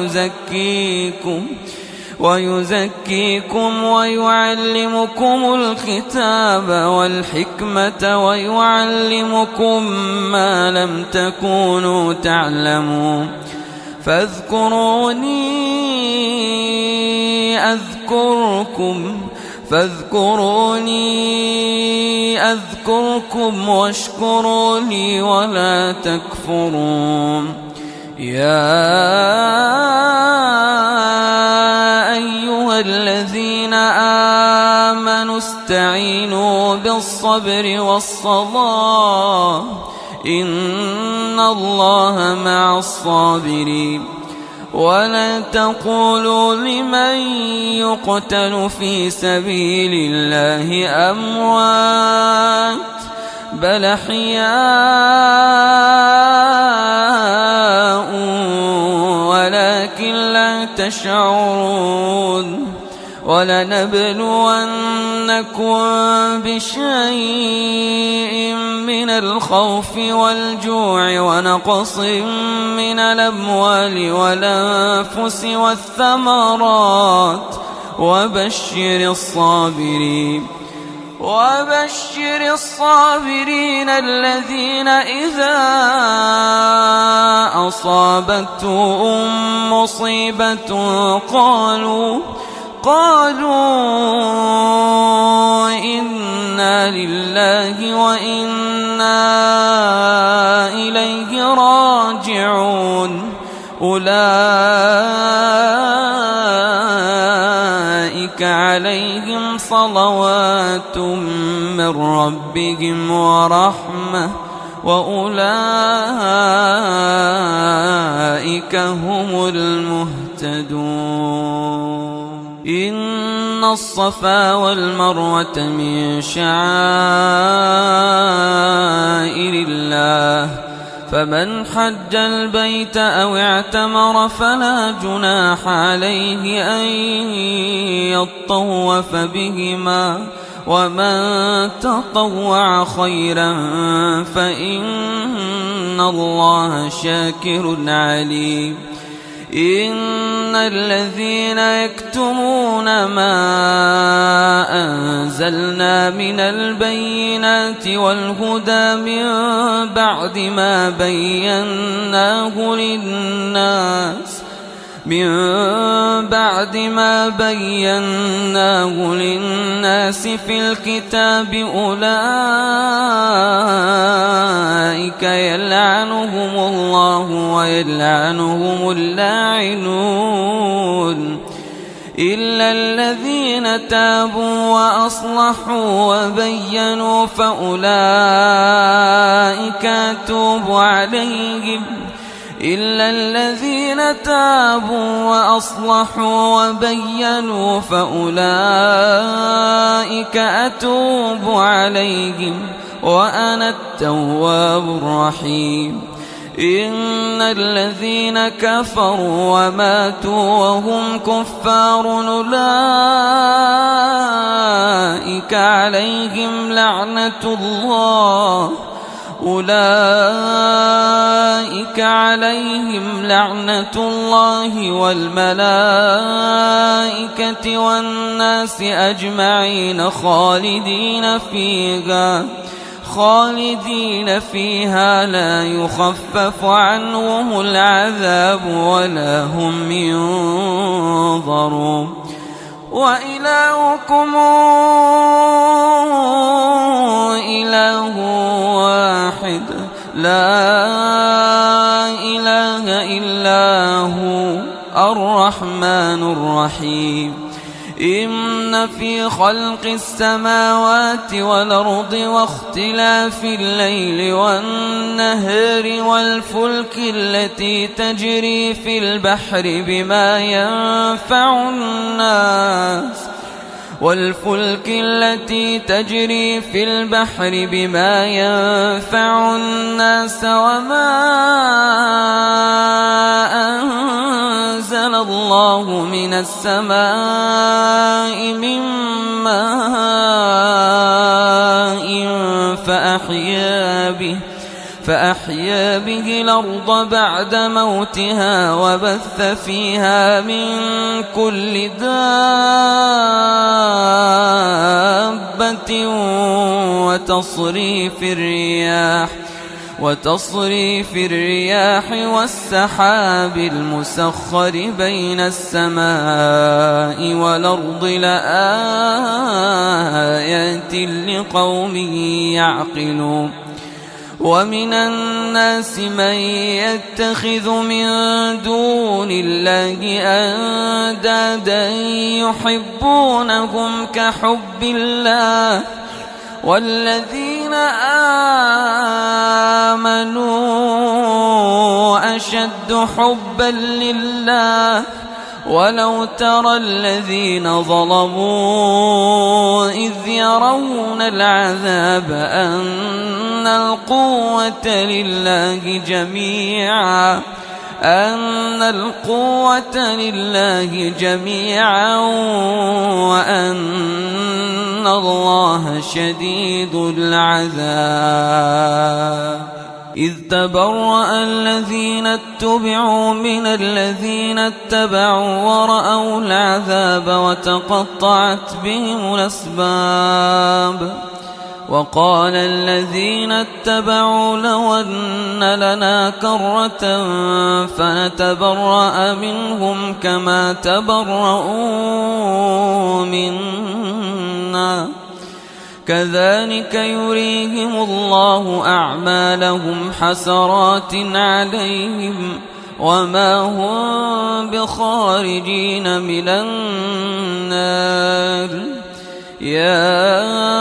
ويزكيكم ويعلمكم الكتاب والحكمة ويعلمكم ما لم تكونوا تعلمون فاذكروني أذكركم واشكروا لي ولا تكفرون يا أيها الذين آمنوا استعينوا بالصبر والصلاة إن الله مع الصابرين ولا تقولوا لمن يقتل في سبيل الله أموات بل أحياء ولكن لا تشعرون ولنبلونكم بشيء من الخوف والجوع ونقص من الأموال والأنفس والثمرات وبشر الصابرين وبشر الصابرين الذين إذا أصابتهم مصيبة قالوا إنا لله وإنا إليه راجعون أولئك عليهم صلوات من ربهم ورحمة وأولئك هم المهتدون. إن الصفا والمروة من شعائر الله فمن حج البيت أو اعتمر فلا جناح عليه أن يطوف بهما ومن تطوع خيرا فإن الله شاكر عليم. إن الذين يكتمون ما أنزلنا من البينات والهدى من بعد ما بيناه للناس في الكتاب أولئك يلعنهم الله ويلعنهم اللاعنون إلا الذين تابوا وأصلحوا وبينوا فأولئك أتوب عليهم إلا الذين تابوا وأصلحوا وبينوا فأولئك أتوب عليهم وأنا التواب الرحيم. إن الذين كفروا وماتوا وهم كفار أولئك عليهم لعنة الله والملائكة والناس أجمعين خالدين فيها لا يخفف عنهم العذاب ولا هم ينظرون. وإلهكم إله واحد لا إله إلا هو الرحمن الرحيم. إن في خلق السماوات والأرض واختلاف الليل والنهار والفلك التي تجري في البحر بما ينفع الناس وما أنزل الله من السماء من ماء فأحيا به الأرض بعد موتها وبث فيها من كل دابة وتصريف الرياح والسحاب المسخر بين السماء والأرض لآيات لقوم يعقلون. ومن الناس من يتخذ من دون الله أندادا يحبونهم كحب الله والذين آمنوا أشد حبا لله ولو ترى الذين ظلموا إذ يرون العذاب أن القوة لله جميعا وأن الله شديد العذاب. إذ تبرأ الذين اتبعوا من الذين اتبعوا ورأوا العذاب وتقطعت بهم الأسباب وقال الذين اتبعوا لو أن لنا كرة فنتبرأ منهم كما تبرؤوا منا كذلك يريهم الله أعمالهم حسرات عليهم وما هم بخارجين من النار يا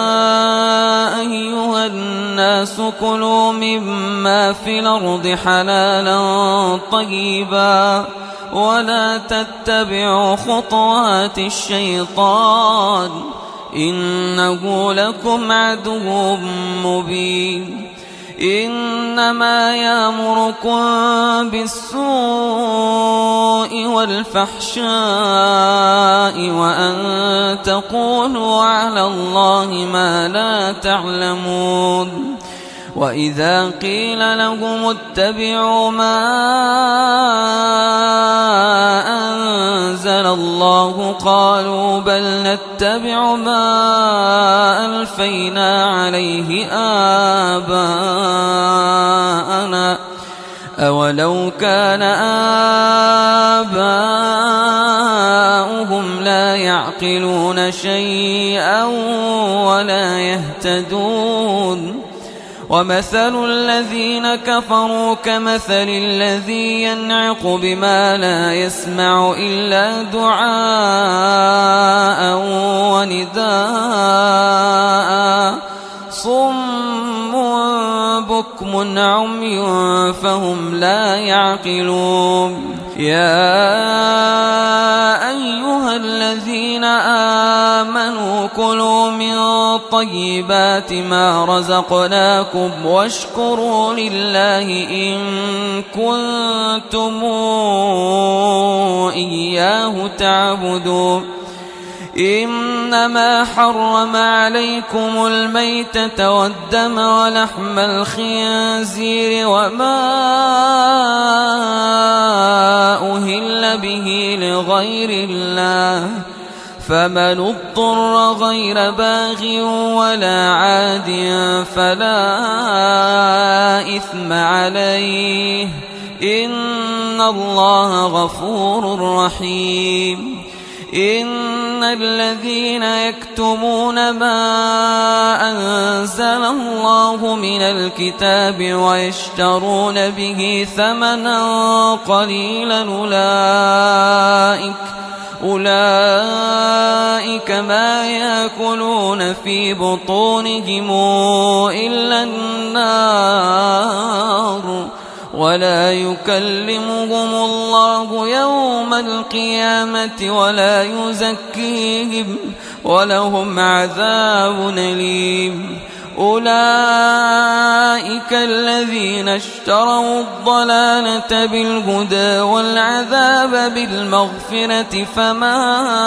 أيها الناس كلوا مما في الأرض حلالا طيبا ولا تتبعوا خطوات الشيطان إنه لكم عدو مبين إنما يأمركم بالسوء والفحشاء وأن تقولوا على الله ما لا تعلمون وإذا قيل لهم اتبعوا ما أنزل الله قالوا بل نتبع ما ألفينا عليه آباءنا أولو كان آباؤهم لا يعقلون شيئا ولا يهتدون ومثل الذين كفروا كمثل الذي ينعق بما لا يسمع إلا دعاء ونداء صم بكم عمي فهم لا يعقلون يا أيها الذين آمنوا كلوا من طيبات ما رزقناكم واشكروا لله إن كنتم إياه تعبدون إنما حرم عليكم الميتة والدم ولحم الخنزير وما أهل به لغير الله فمن اضطر غير باغ ولا عاد فلا إثم عليه إن الله غفور رحيم إن الذين يكتمون ما أنزل الله من الكتاب ويشترون به ثمنا قليلا أولئك ما يأكلون في بطونهم إلا النار ولا يكلمهم الله يوم القيامة ولا يزكيهم ولهم عذاب أليم أولئك الذين اشتروا الضلالة بالهدى والعذاب بالمغفرة فما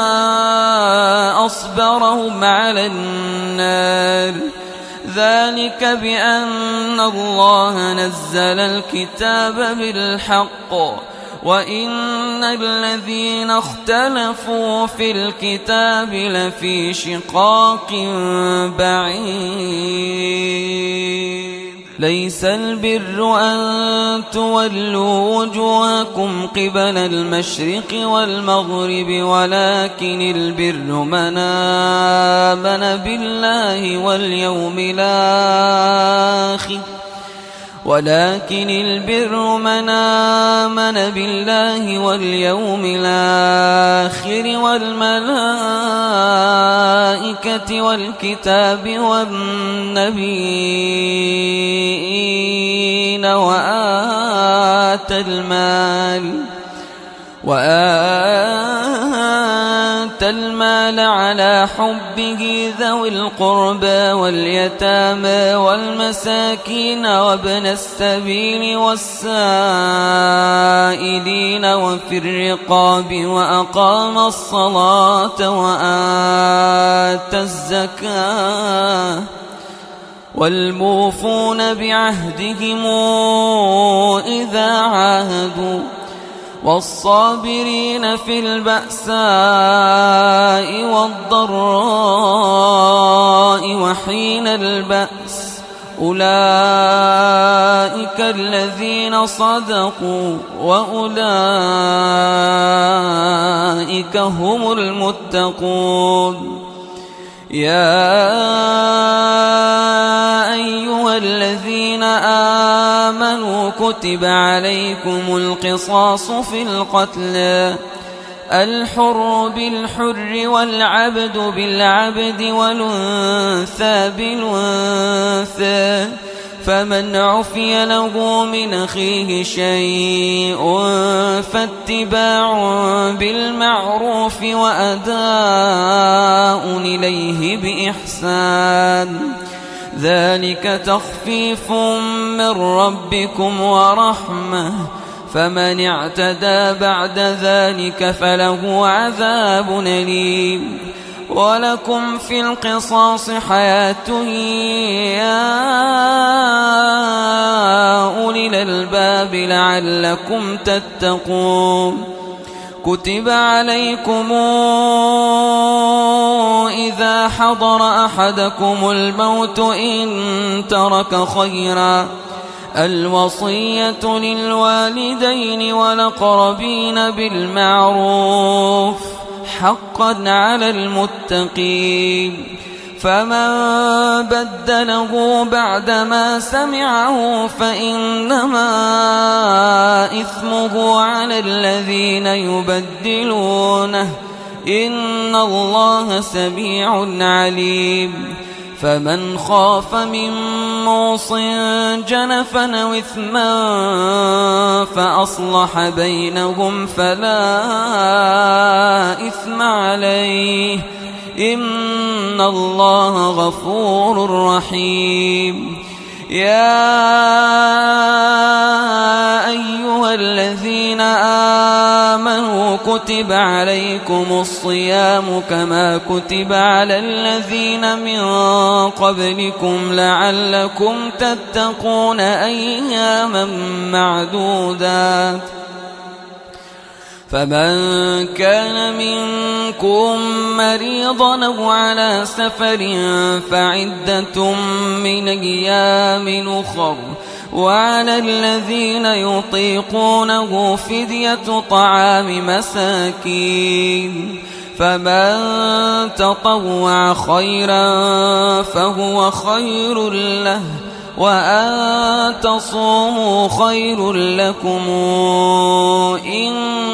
أصبرهم على النار ذلك بأن الله نزل الكتاب بالحق وإن الذين اختلفوا في الكتاب لفي شقاق بعيد ليس البر أن تولوا وجوهكم قبل المشرق والمغرب ولكن البر من آمن بالله واليوم الآخر والملائكة والكتاب والنبيين وآتى المال على حبه ذوي القربى واليتامى والمساكين وابن السبيل والسائلين وفي الرقاب وأقام الصلاة والموفون بعهدهم إذا عاهدوا والصابرين في البأساء والضراء وحين البأس أولئك الذين صدقوا وأولئك هم المتقون. يا أيها الذين آمنوا كتب عليكم القصاص في القتلى الحر بالحر والعبد بالعبد والأنثى بالأنثى فمن عفي له من أخيه شيء فاتباع بالمعروف وأداء إليه بإحسان ذلك تخفيف من ربكم ورحمة فمن اعتدى بعد ذلك فله عذاب أليم. ولكم في القصاص حياة يا أولي الألباب لعلكم تتقون. كتب عليكم إذا حضر أحدكم الموت إن ترك خيرا الوصية للوالدين والأقربين بالمعروف حقا على المتقين. فمن بدله بعدما سمعه فإنما إثمه على الذين يبدلونه إن الله سميع عليم. فمن خاف من موص جنفا أو إثما فأصلح بينهم فلا إثم عليه إن الله غفور رحيم. يا أيها الذين آمنوا كتب عليكم الصيام كما كتب على الذين من قبلكم لعلكم تتقون أياما معدودات. فمن كان منكم مريضا أو على سفر فعدة من أيام أخر وعلى الذين يطيقونه فدية طعام مساكين فمن تطوع خيرا فهو خير له وأن تصوموا خير لكم إن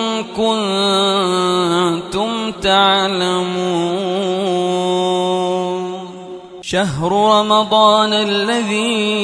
كنتم تعلمون. شهر رمضان الذي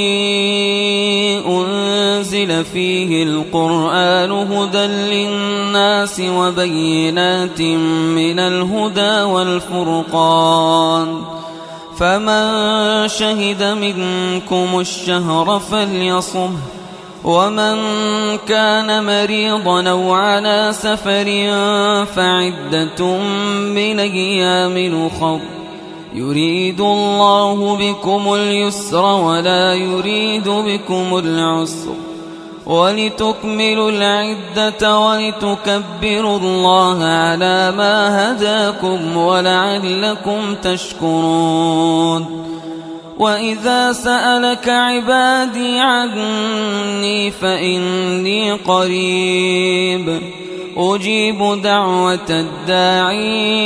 أنزل فيه القرآن هدى للناس وبينات من الهدى والفرقان فمن شهد منكم الشهر فليصمه ومن كان مريضا أو على سفر فعدة من أيام أخر يريد الله بكم اليسر ولا يريد بكم العسر ولتكملوا العدة ولتكبروا الله على ما هداكم ولعلكم تشكرون. وإذا سألك عبادي عني فإني قريب أجيب دعوة الداعي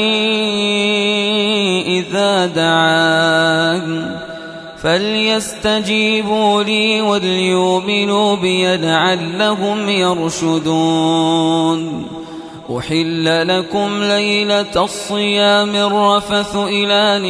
إذا دعان فليستجيبوا لي وليؤمنوا بي لعلهم يرشدون. أحل لكم ليلة الصيام الرفث إلى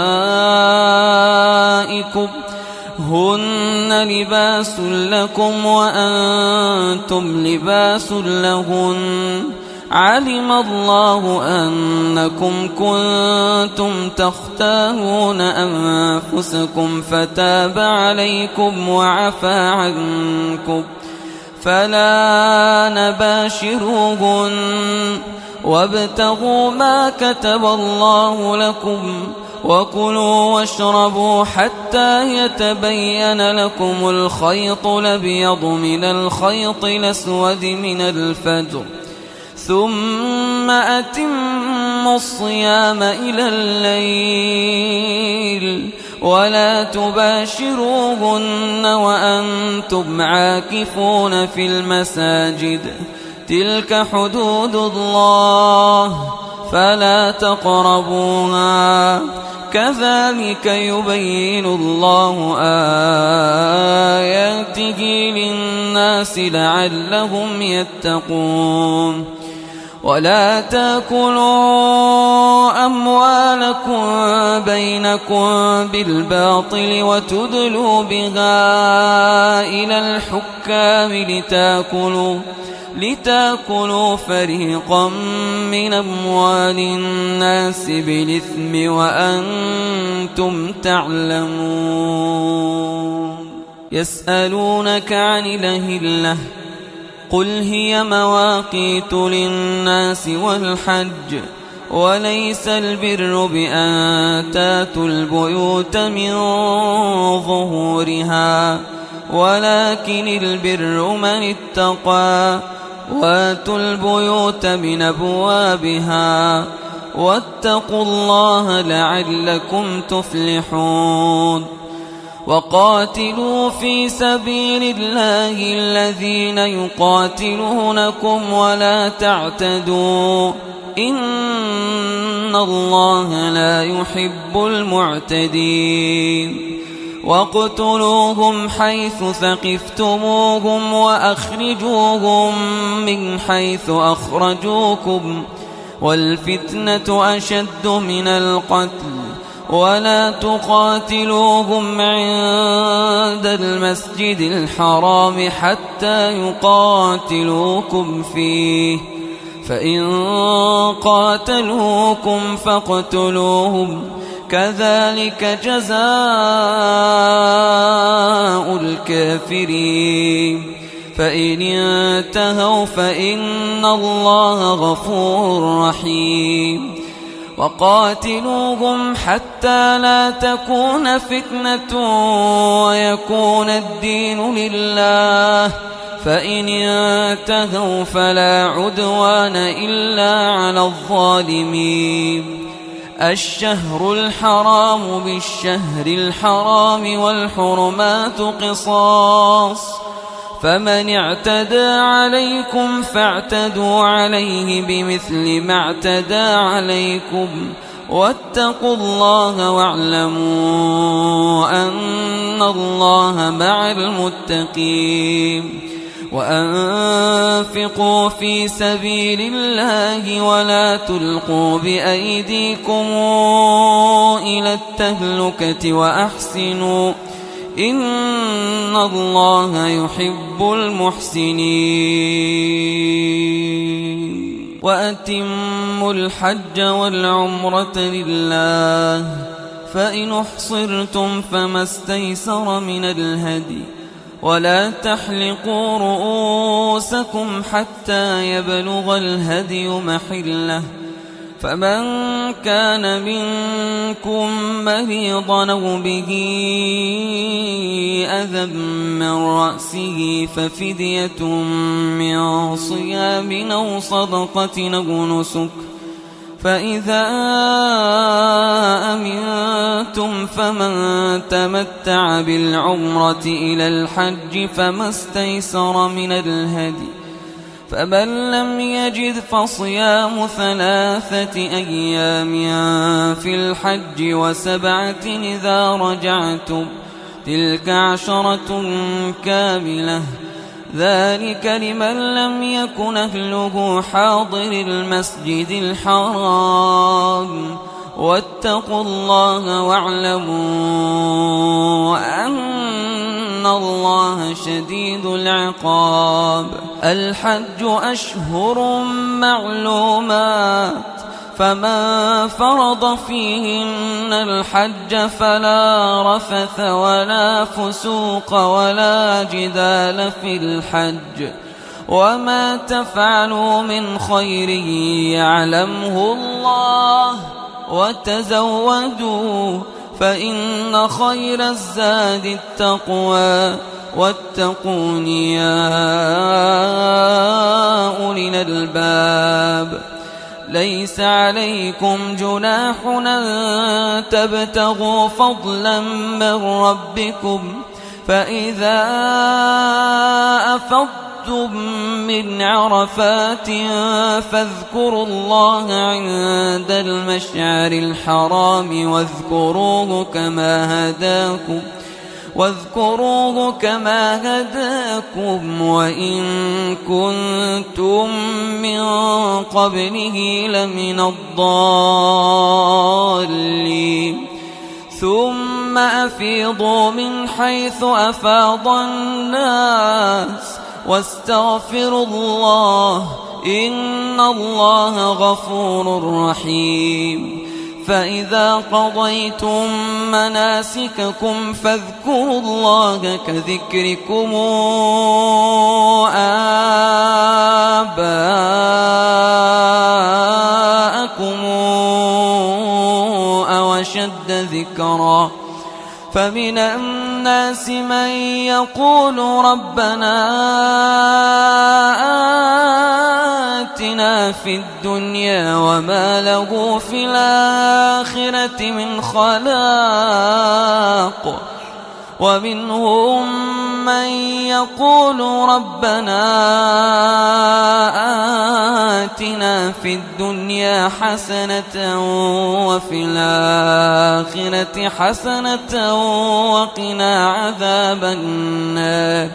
نسائكم هن لباس لكم وأنتم لباس لهن علم الله أنكم كنتم تختانون أنفسكم فتاب عليكم وعفى عنكم فلا نباشروهن وابتغوا ما كتب الله لكم وكلوا واشربوا حتى يتبين لكم الخيط الأبيض من الخيط الأسود من الفجر ثم أتموا الصيام إلى الليل ولا تباشروهن وأنتم عاكفون في المساجد تلك حدود الله فلا تقربوها كذلك يبين الله آياته للناس لعلهم يتقون ولا تأكلوا أموالكم بينكم بالباطل وتدلوا بها إلى الحكام لتأكلوا فريقا من أموال الناس بالإثم وأنتم تعلمون يسألونك عن الأهلة قل هي مواقيت للناس والحج وليس البر بأن تاتوا البيوت من ظهورها ولكن البر من اتقى واتوا البيوت من أبوابها واتقوا الله لعلكم تفلحون وقاتلوا في سبيل الله الذين يقاتلونكم ولا تعتدوا إن الله لا يحب المعتدين واقتلوهم حيث ثقفتموهم وأخرجوهم من حيث أخرجوكم والفتنة أشد من القتل ولا تقاتلوهم عند المسجد الحرام حتى يقاتلوكم فيه فإن قاتلوكم فاقتلوهم كذلك جزاء الكافرين فإن انتهوا فإن الله غفور رحيم وقاتلوهم حتى لا تكون فتنة ويكون الدين لله فإن انتهوا فلا عدوان إلا على الظالمين الشهر الحرام بالشهر الحرام والحرمات قصاص فمن اعتدى عليكم فاعتدوا عليه بمثل ما اعتدى عليكم واتقوا الله واعلموا أن الله مع المتقين وأنفقوا في سبيل الله ولا تلقوا بأيديكم إلى التهلكة وأحسنوا إن الله يحب المحسنين وأتموا الحج والعمرة لله فإن احصرتم فما استيسر من الهدي ولا تحلقوا رؤوسكم حتى يبلغ الهدي محله فمن كان منكم مريضا أو به أذى من رأسه ففدية من صيام أو صدقة أو نسك فإذا أمنتم فمن تمتع بالعمرة إلى الحج فما استيسر من الهدي فمن لم يجد فصيام 3 أيام في الحج و7 إذا رجعتم تلك 10 كاملة ذلك لمن لم يكن أهله حاضر المسجد الحرام واتقوا الله واعلموا أن الله شديد العقاب الحج أشهر معلومات فمن فرض فيهن الحج فلا رفث ولا فسوق ولا جدال في الحج وما تفعلوا من خير يعلمه الله وتزودوا فإن خير الزاد التقوى واتقون يا أولي الألباب. ليس عليكم جناح أن تبتغوا فضلا من ربكم فإذا أفضتم من عرفات فاذكروا الله عند المشعر الحرام واذكروه كما هداكم وإن كنتم من قبله لمن الضالين. ثم أفيضوا من حيث أفاض الناس واستغفروا الله إن الله غفور رحيم. فإذا قضيتم مناسككم فاذكروا الله كذكركم آباءكم أو أشد ذكرا. فمن الناس من يقول ربنا آتنا في الدنيا وما له في الآخرة من خلاق ومنهم من يقول ربنا آتنا في الدنيا حسنة وفي الآخرة حسنة وقنا عذاب النار.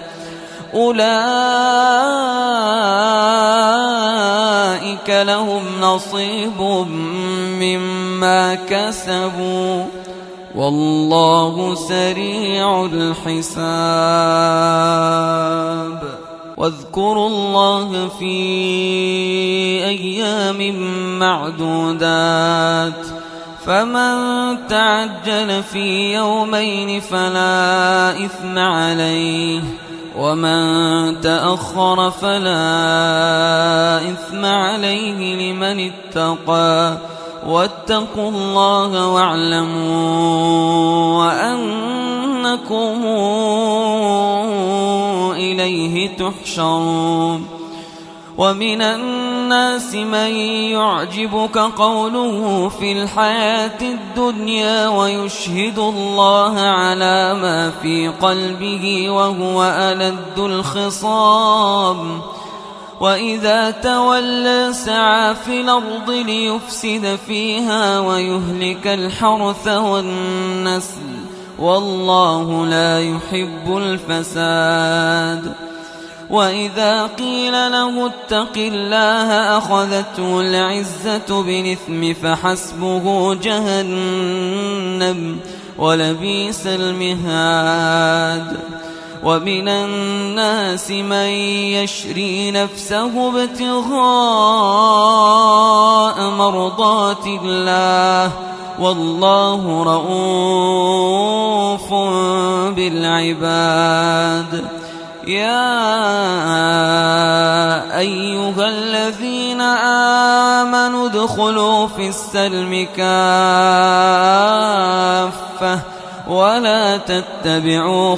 أولئك لهم نصيب مما كسبوا والله سريع الحساب. واذكروا الله في أيام معدودات فمن تعجل في يومين فلا إثم عليه ومن تأخر فلا إثم عليه لمن اتقى. واتقوا الله واعلموا أنكم إليه تحشرون. ومن الناس من يعجبك قوله في الحياة الدنيا ويشهد الله على ما في قلبه وهو ألد الخصام وإذا تولى سعى في الأرض ليفسد فيها ويهلك الحرث والنسل والله لا يحب الفساد. وإذا قيل له اتق الله أخذته العزة بالإثم فحسبه جهنم ولبئس المهاد. ومن الناس من يشري نفسه ابتغاء مرضات الله والله رؤوف بالعباد. يا أيها الذين آمنوا ادخلوا في السلم كافة ولا تتبعوا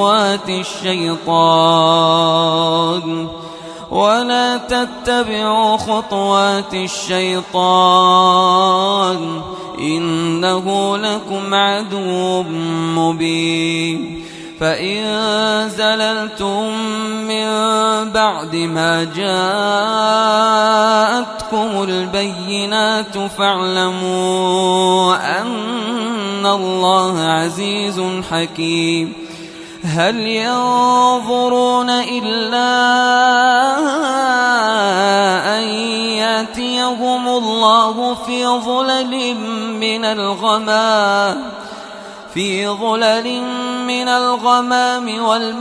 خطوات الشيطان إنه لكم عدو مبين. فإن زللتم من بعد ما جاءتكم البينات فاعلموا أن الله عزيز حكيم. هل ينظرون إلا أن يأتيهم الله في ظلل من الغمام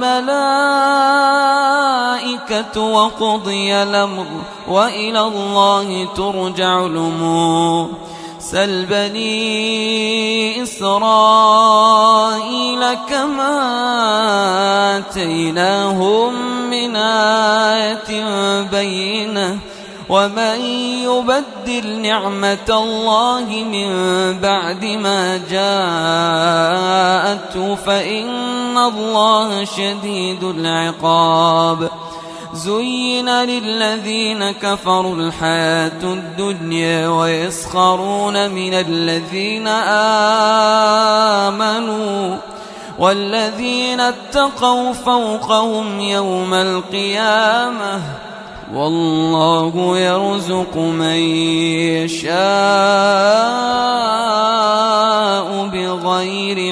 والملائكة وقضي الأمر وإلى الله ترجع الأمور. سل بني إسرائيل كما آتيناهم من آية بينة ومن يبدل نعمة الله من بعد ما جاءته فإن الله شديد العقاب. زين للذين كفروا الحياة الدنيا ويسخرون من الذين آمنوا والذين اتقوا فوقهم يوم القيامة والله يرزق من يشاء بغير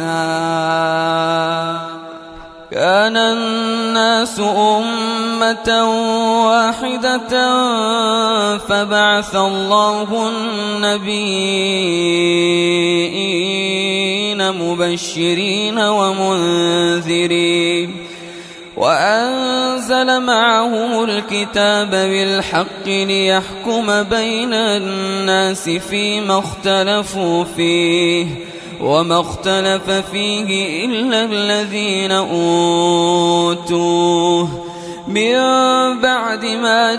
حساب. كان الناس أمة واحدة فبعث الله النبيين مبشرين ومنذرين وأنزل معهم الكتاب بالحق ليحكم بين الناس فيما اختلفوا فيه وما اختلف فيه إلا الذين أوتوه من بعد ما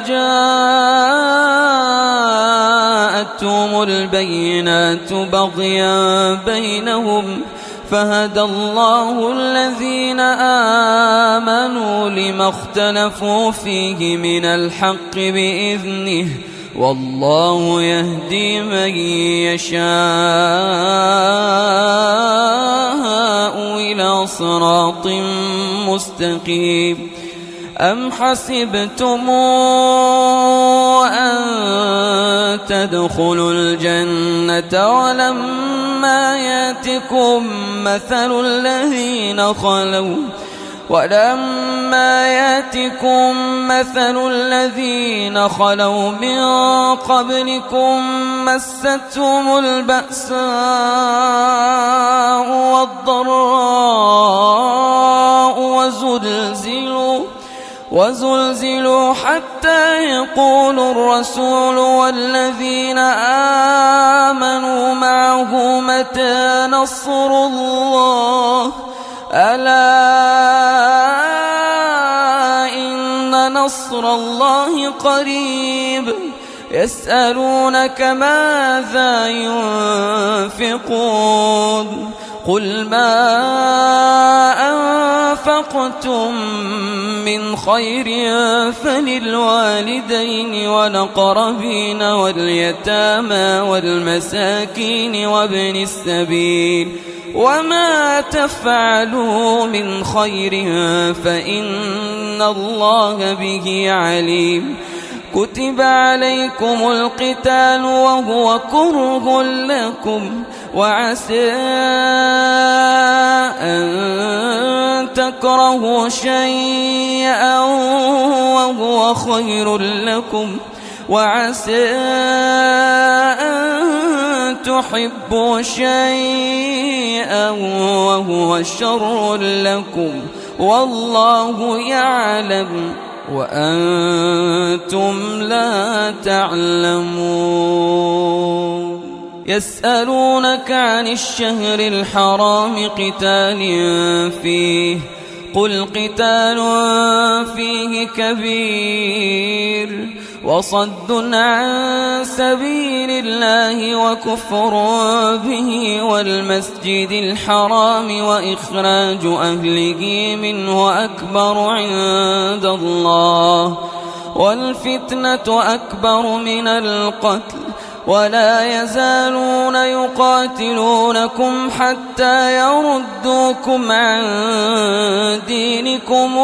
جاءتهم البينات بغيا بينهم فهدى الله الذين آمنوا لما اختلفوا فيه من الحق بإذنه والله يهدي من يشاء إلى صراط مستقيم. أم حسبتم أن تدخلوا الجنة ولما يأتكم مثل الذين خلوا من قبلكم مستهم البأساء والضراء وزلزلوا حتى يقول الرسول والذين آمنوا معه متى نصر الله ألا إن نصر الله قريب. يسألونك ماذا ينفقون قل ما أنفقتم من خير فللوالدين والأقربين واليتامى والمساكين وابن السبيل وما تفعلوا من خير فإن الله به عليم. كتب عليكم القتال وهو كره لكم وعسى أن تكرهوا شيئا وهو خير لكم وعسى أن تحبوا شيئا وهو شر لكم والله يعلم وأنتم لا تعلمون. يسألونك عن الشهر الحرام قتال فيه قل قتال فيه كبير وصد عن سبيل الله وكفر به والمسجد الحرام وإخراج أهله منه أكبر عند الله والفتنة أكبر من القتل ولا يزالون يقاتلونكم حتى يردوكم عن دينكم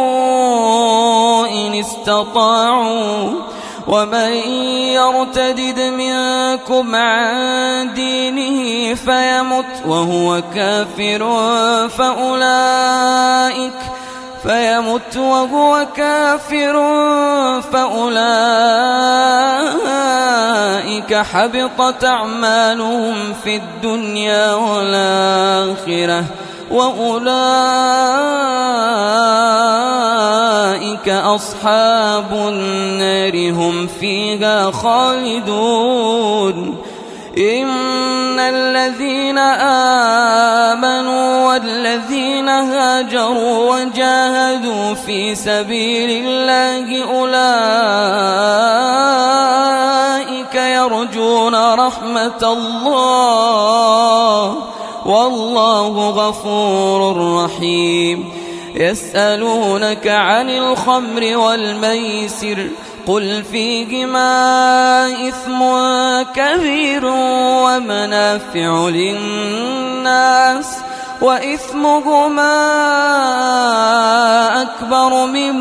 إن استطاعوا ومن يرتدد منكم عن دينه فيمت وهو كافر فأولئك حبطت أعمالهم في الدنيا والآخرة وأولئك أصحاب النار هم فيها خالدون. إن الذين آمنوا والذين هاجروا وجاهدوا في سبيل الله رحمة الله والله غفور رحيم. يسألونك عن الخمر والميسر قل فيهما إثم كبير ومنافع للناس وإثمهما أكبر من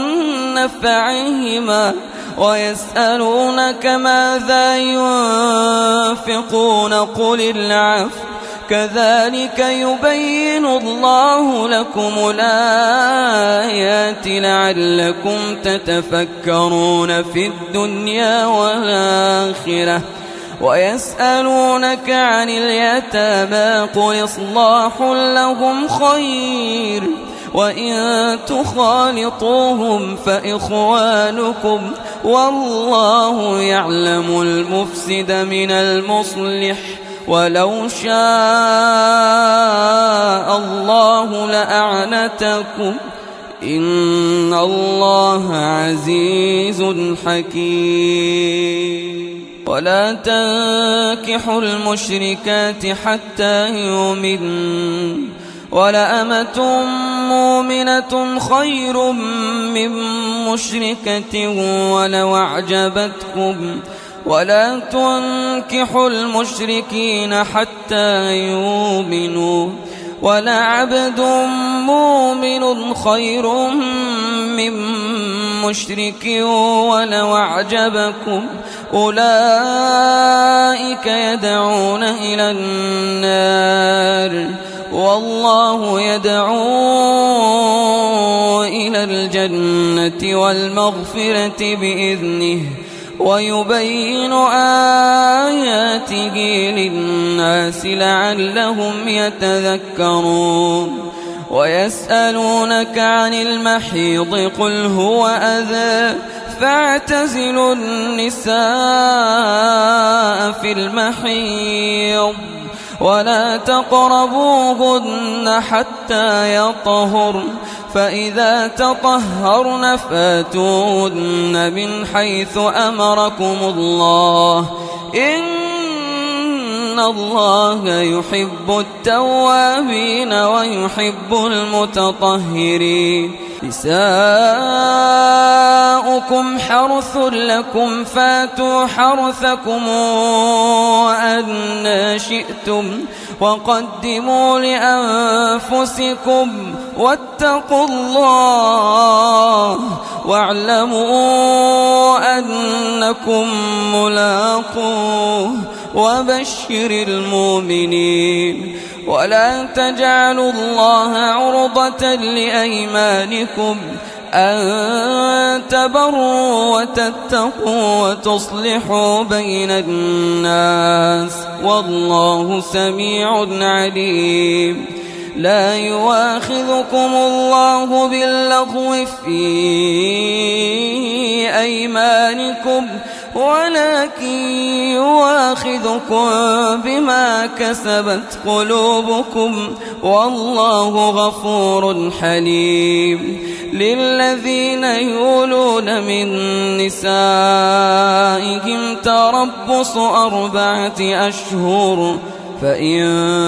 نفعهما ويسألونك ماذا ينفقون قل العفو كذلك يبين الله لكم الآيات لعلكم تتفكرون في الدنيا والآخرة. ويسألونك عن اليتامى قل إصلاح لهم خير وإن تخالطوهم فإخوانكم والله يعلم المفسد من المصلح ولو شاء الله لأعنتكم إن الله عزيز حكيم. ولا تنكحوا المشركات حتى يؤمنن ولأمة مؤمنة خير من مشركة ولو أعجبتكم ولا تنكحوا المشركين حتى يؤمنوا ولعبد مؤمن خير من مشرك ولو أعجبكم أولئك يدعون إلى النار والله يدعو إلى الجنة والمغفرة بإذنه ويبين آياته للناس لعلهم يتذكرون. ويسألونك عن المحيض قل هو أذى فاعتزلوا النساء في المحيض ولا تقربوهن حتى يطهرن فإذا تطهرن فاتوهن من حيث أمركم الله إن الله يحب التوابين ويحب المتطهرين. نساؤكم حرث لكم فاتوا حرثكم أن شئتم وقدموا لأنفسكم واتقوا الله واعلموا أنكم ملاقوه وبشر المؤمنين. ولا تجعلوا الله عرضة لأيمانكم أن تبروا وتتقوا وتصلحوا بين الناس والله سميع عليم. لا يؤاخذكم الله باللغو في أيمانكم ولكن يؤاخذكم بما كسبت قلوبكم والله غفور حليم. للذين يولون من نسائهم تربص 4 أشهر فإن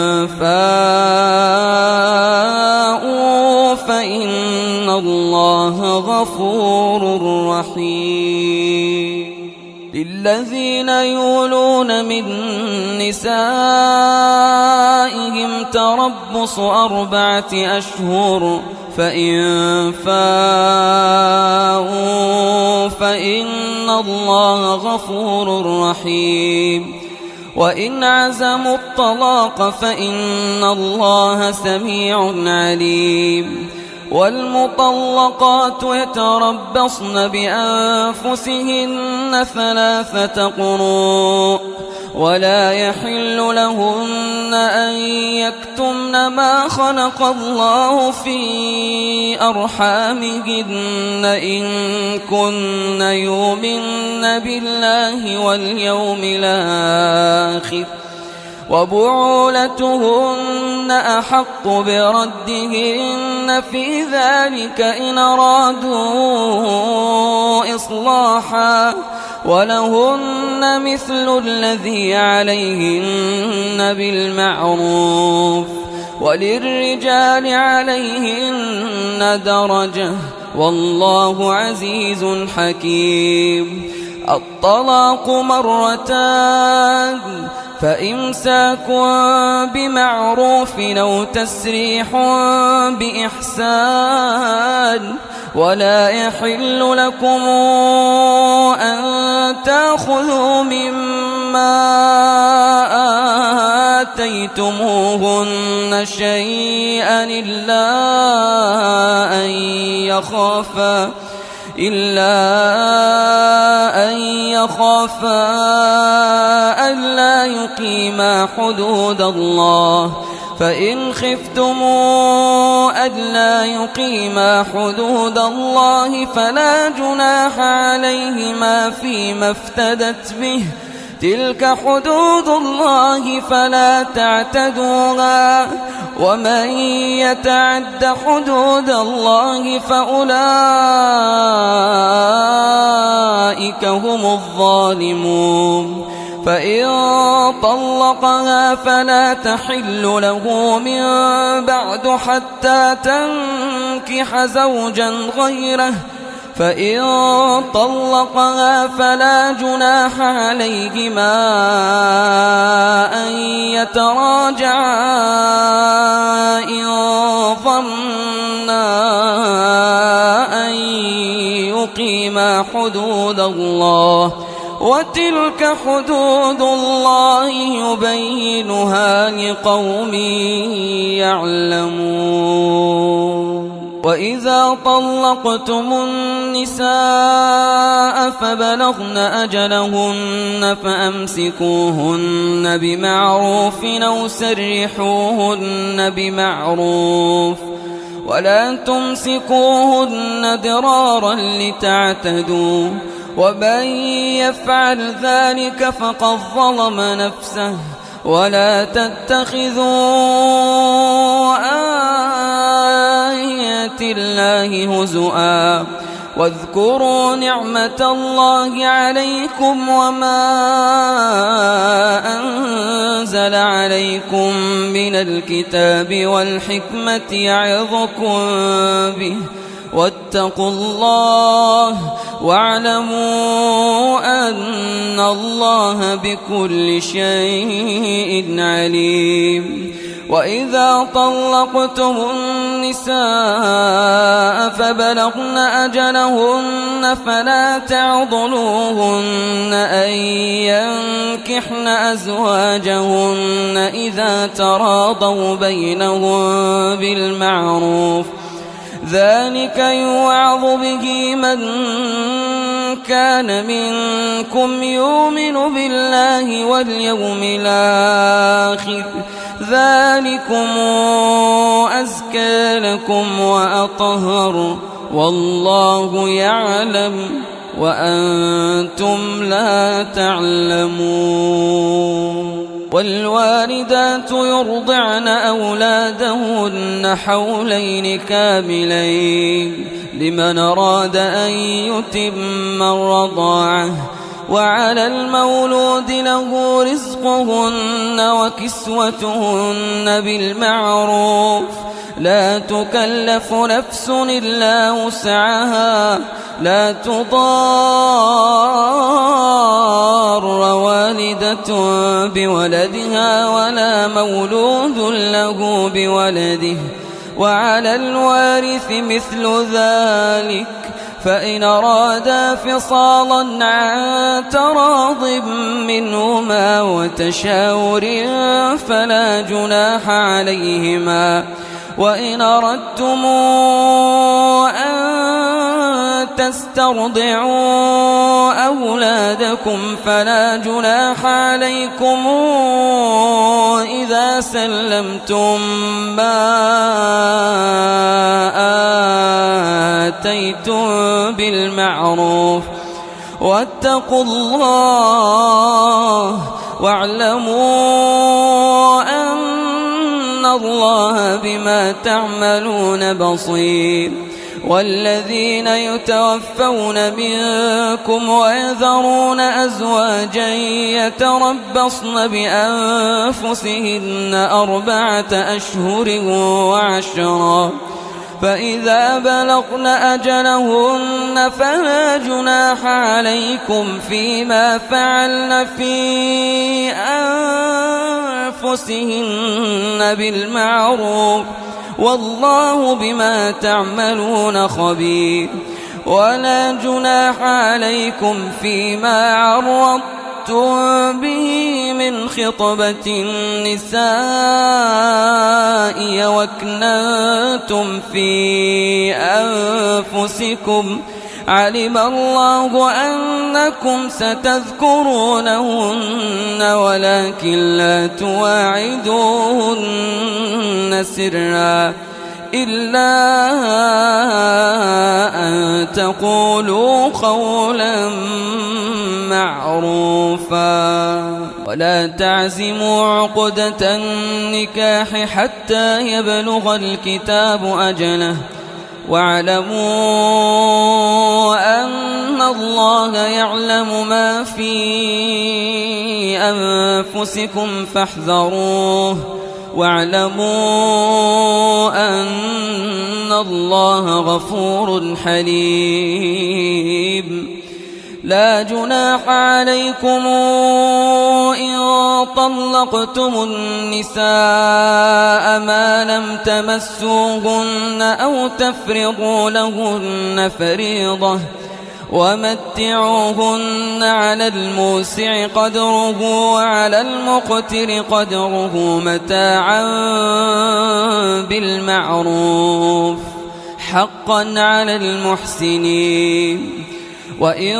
فاءوا فإن الله غفور رحيم. للذين يولون من نسائهم تربص 4 أشهر فإن فاءوا فإن الله غفور رحيم. وإن عزموا الطلاق فإن الله سميع عليم. والمطلقات يتربصن بأنفسهن 3 قروء ولا يحل لهن أن يكتمن ما خلق الله في أرحامهن إن كن يؤمن بالله واليوم الآخر وبعولتهن أحق بردهن في ذلك إن أرادوا إصلاحا ولهن مثل الذي عليهن بالمعروف وللرجال عليهن درجة والله عزيز حكيم. الطلاق مرتان فإمساك بمعروف أو تسريح بإحسان ولا يحل لكم أن تأخذوا مما آتيتموهن شيئا إلا أن يخافا ألا يقيما حدود الله فإن خفتم ألا يقيما حدود الله فلا جناح عليهما فيما افتدت به تلك حدود الله فلا تعتدوها ومن يتعد حدود الله فأولئك هم الظالمون. فإن طلقها فلا تحل له من بعد حتى تنكح زوجا غيره فإن طلقها فلا جناح عليهما أن يتراجعا إن ظنا أن يقيما حدود الله وتلك حدود الله يبينها لقوم يعلمون. وإذا طلقتم النساء فبلغن أجلهن فأمسكوهن بمعروف أو سرحوهن بمعروف ولا تمسكوهن ضرارا لتعتدوا ومن يفعل ذلك فقد ظلم نفسه ولا تتخذوا آيات الله هزؤا واذكروا نعمة الله عليكم وما أنزل عليكم من الكتاب والحكمة يعظكم به واتقوا الله واعلموا أن الله بكل شيء عليم. وإذا طلقتم النساء فبلغن أجلهن فلا تعضلوهن أن ينكحن أزواجهن إذا تراضوا بينهم بالمعروف ذلك يوعظ به من كان منكم يؤمن بالله واليوم الآخر ذلكم أزكى لكم وأطهر والله يعلم وأنتم لا تعلمون. والوالدات يرضعن أولادهن حولين كاملين لمن أراد أن يتم الرضاعة وعلى المولود له رزقهن وكسوتهن بالمعروف لا تكلف نفس إلا وسعها لا تضار والدة بولدها ولا مولود له بولده وعلى الوارث مثل ذلك فإن أرادا فصالا عن تراض منهما وتشاور فلا جناح عليهما. وإن أردتم أن تسترضعوا أولادكم فلا جناح عليكم إذا سلمتم ما آتيتم بالمعروف واتقوا الله واعلموا أن الله بما تعملون بصير. والذين يتوفون منكم ويذرون أزواجا يتربصن بأنفسهن 4 أشهر وعشرا، فإذا بلغن أجلهن فلا جناح عليكم فيما فعلن في أنفسهن بالمعروف، والله بما تعملون خبير. ولا جناح عليكم فيما عرضتم به من خطبة النساء وأكننتم في أنفسكم، علم الله أنكم ستذكرونهن ولكن لا تواعدوهن سرا إلا أن تقولوا قولا معروفا. ولا تعزموا عقدة النكاح حتى يبلغ الكتاب أجله، واعلموا أن الله يعلم ما في أنفسكم فاحذروه، واعلموا أن الله غفور حليم. لا جناح عليكم إن طلقتم النساء ما لم تمسوهن أو تفرضوا لهن فريضة، ومتعوهن على الموسع قدره وعلى المقتر قدره متاعا بالمعروف حقا على المحسنين. وإن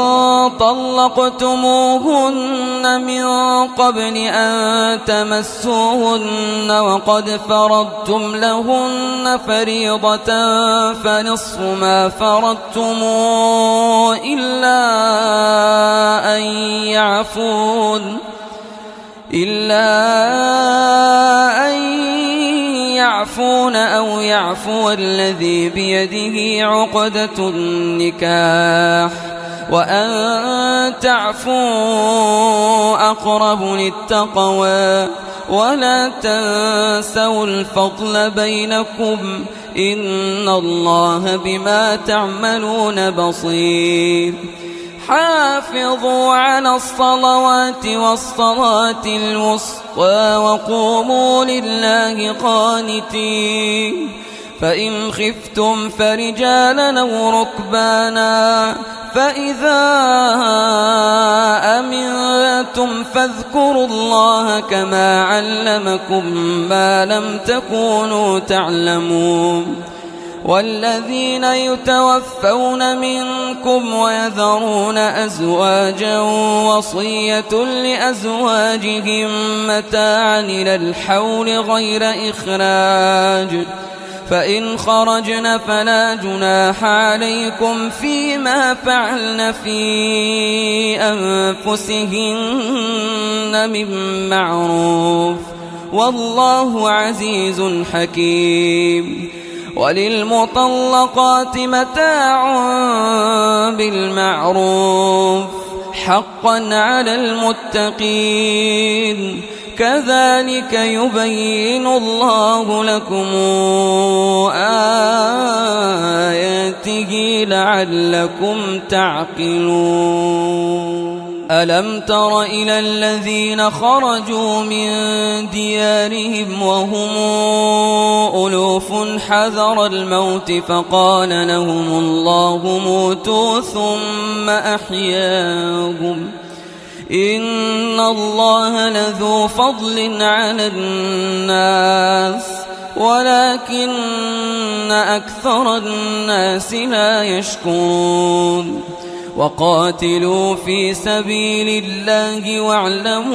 طلقتموهن من قبل أن تمسوهن وقد فرضتم لهن فريضة فنصف ما فرضتم إلا أن يعفون أو يعفو الذي بيده عقدة النكاح، وأن تعفوا أقرب للتقوى. ولا تنسوا الفضل بينكم إن الله بما تعملون بصير. حافظوا على الصلوات والصلاة الوسطى وقوموا لله قانتين. فإن خفتم فرجالا أو ركبانا، فإذا أمنتم فاذكروا الله كما علمكم ما لم تكونوا تعلمون. والذين يتوفون منكم ويذرون أزواجا وصية لأزواجهم متاعا إلى الحول غير إخراج، فإن خرجن فلا جناح عليكم فيما فعلن في أنفسهن من معروف، والله عزيز حكيم. وللمطلقات متاع بالمعروف حقا على المتقين، كذلك يبين الله لكم آياته لعلكم تعقلون. ألم تر إلى الذين خرجوا من ديارهم وهم ألوف حذر الموت فقال لهم الله موتوا ثم أحياهم، إن الله لذو فضل على الناس ولكن أكثر الناس لا يشكرون. وقاتلوا في سبيل الله واعلموا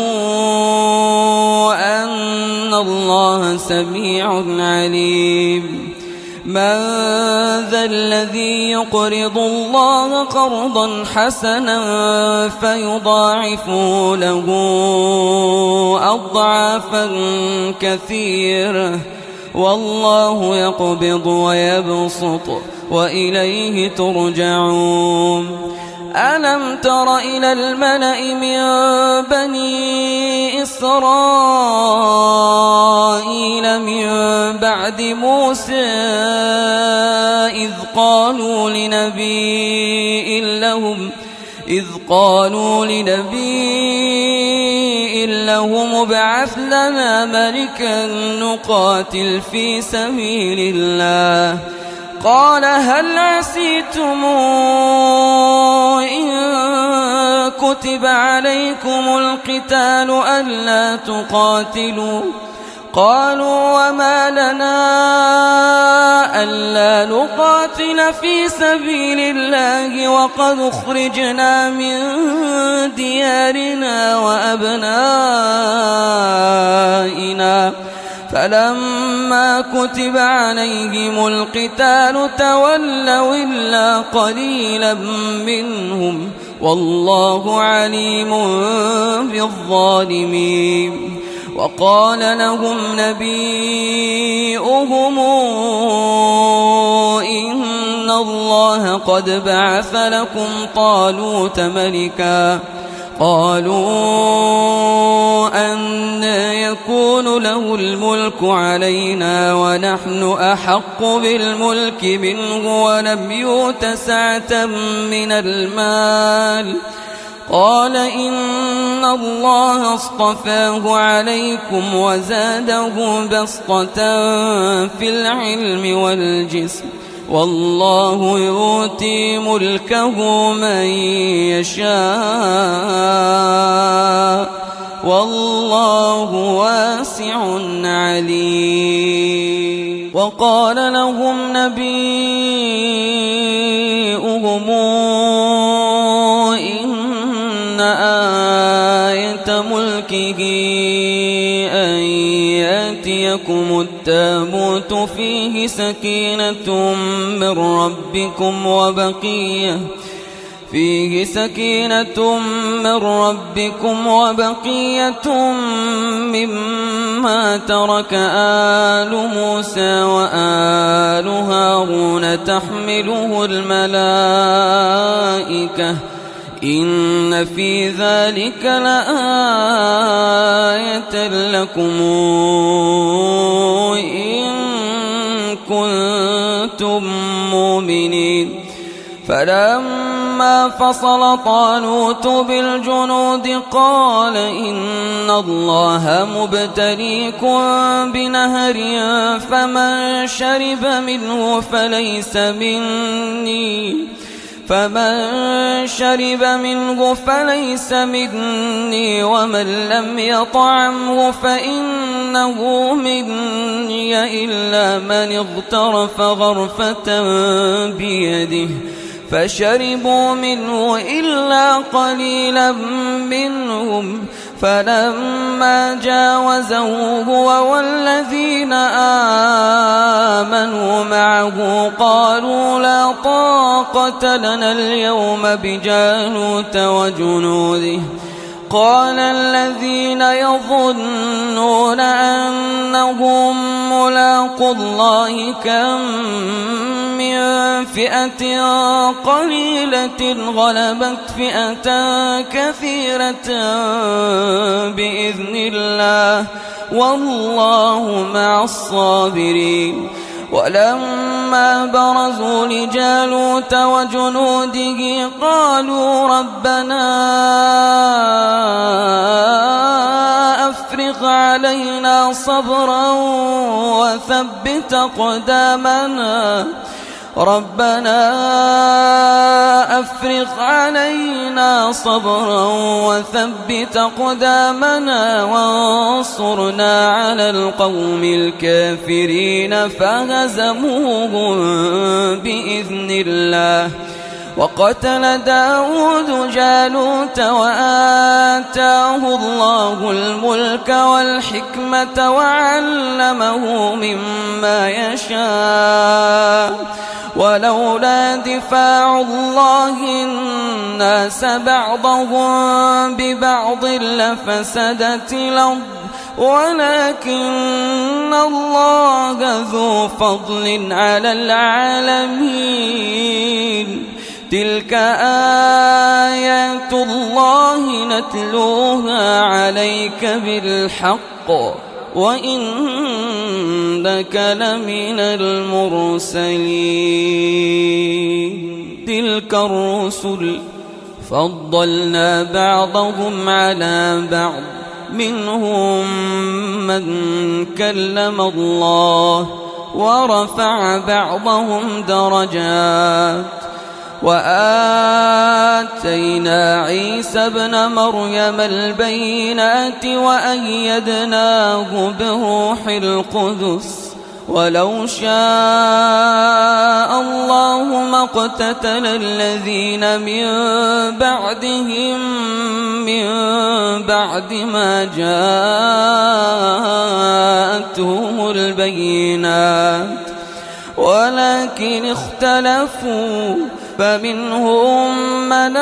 أن الله سميع عليم. من ذا الذي يقرض الله قرضا حسنا فيضاعفه له أضعافا كثيرة والله يقبض ويبسط وإليه ترجعون. ألم تر إلى الملأ من بني إسرائيل من بعد موسى إذ قالوا لنبي لهم ابعث لنا ملكا نقاتل في سبيل الله قال هل عسيتم إن كتب عليكم القتال ألا تقاتلوا قالوا وما لنا ألا نقاتل في سبيل الله وقد أخرجنا من ديارنا وأبنائنا فلما كتب عليهم القتال تولوا إلا قليلا منهم والله عليم بالظالمين. وقال لهم نبيؤهم إن الله قد بعث لكم طالوت ملكا قالوا أن يكون له الملك علينا ونحن أحق بالملك منه ولم يؤت سعة من المال قال إن الله اصطفاه عليكم وزاده بسطة في العلم والجسم والله يؤتي ملكه من يشاء والله واسع عليم. وقال لهم نبيؤهم إن آية ملكه أن يأتيكم التابوت فيه سكينة من ربكم وبقية مما ترك آل موسى وآل هارون تحمله الملائكة إن في ذلك لآية لكم إن كنتم مؤمنين. فلما فصل طالوت بالجنود قال إن الله مبتليكم بنهر فمن شرب منه فليس مني ومن لم يطعمه فإنه مني إلا من اغترف غرفة بيده فشربوا منه إلا قليلا منهم فلما جاوزه هو والذين آمنوا معه قالوا لا طاقة لنا اليوم بجالوت وجنوده قال الذين يظنون أنهم ملاقو الله كم من فئة قليلة غلبت فئة كثيرة بإذن الله والله مع الصابرين. ولما برزوا لجالوت وجنوده قالوا ربنا أفرغ علينا صبرا وثبت أقدامنا وانصرنا على القوم الكافرين فهزموهم بإذن الله وقتل داود جالوت وآتاه الله الملك والحكمة وعلمه مما يشاء ولولا دفاع الله الناس بعضهم ببعض لفسدت الأرض ولكن الله ذو فضل على العالمين تلك آيات الله نتلوها عليك بالحق وإنك لمن المرسلين تلك الرسل فضلنا بعضهم على بعض منهم من كلم الله ورفع بعضهم درجات وآتينا عيسى ابن مريم البينات وأيدناه بروح القدس ولو شاء الله ما اقتتل الذين من بعدهم من بعد ما جاءتهم البينات ولكن اختلفوا فمنهم من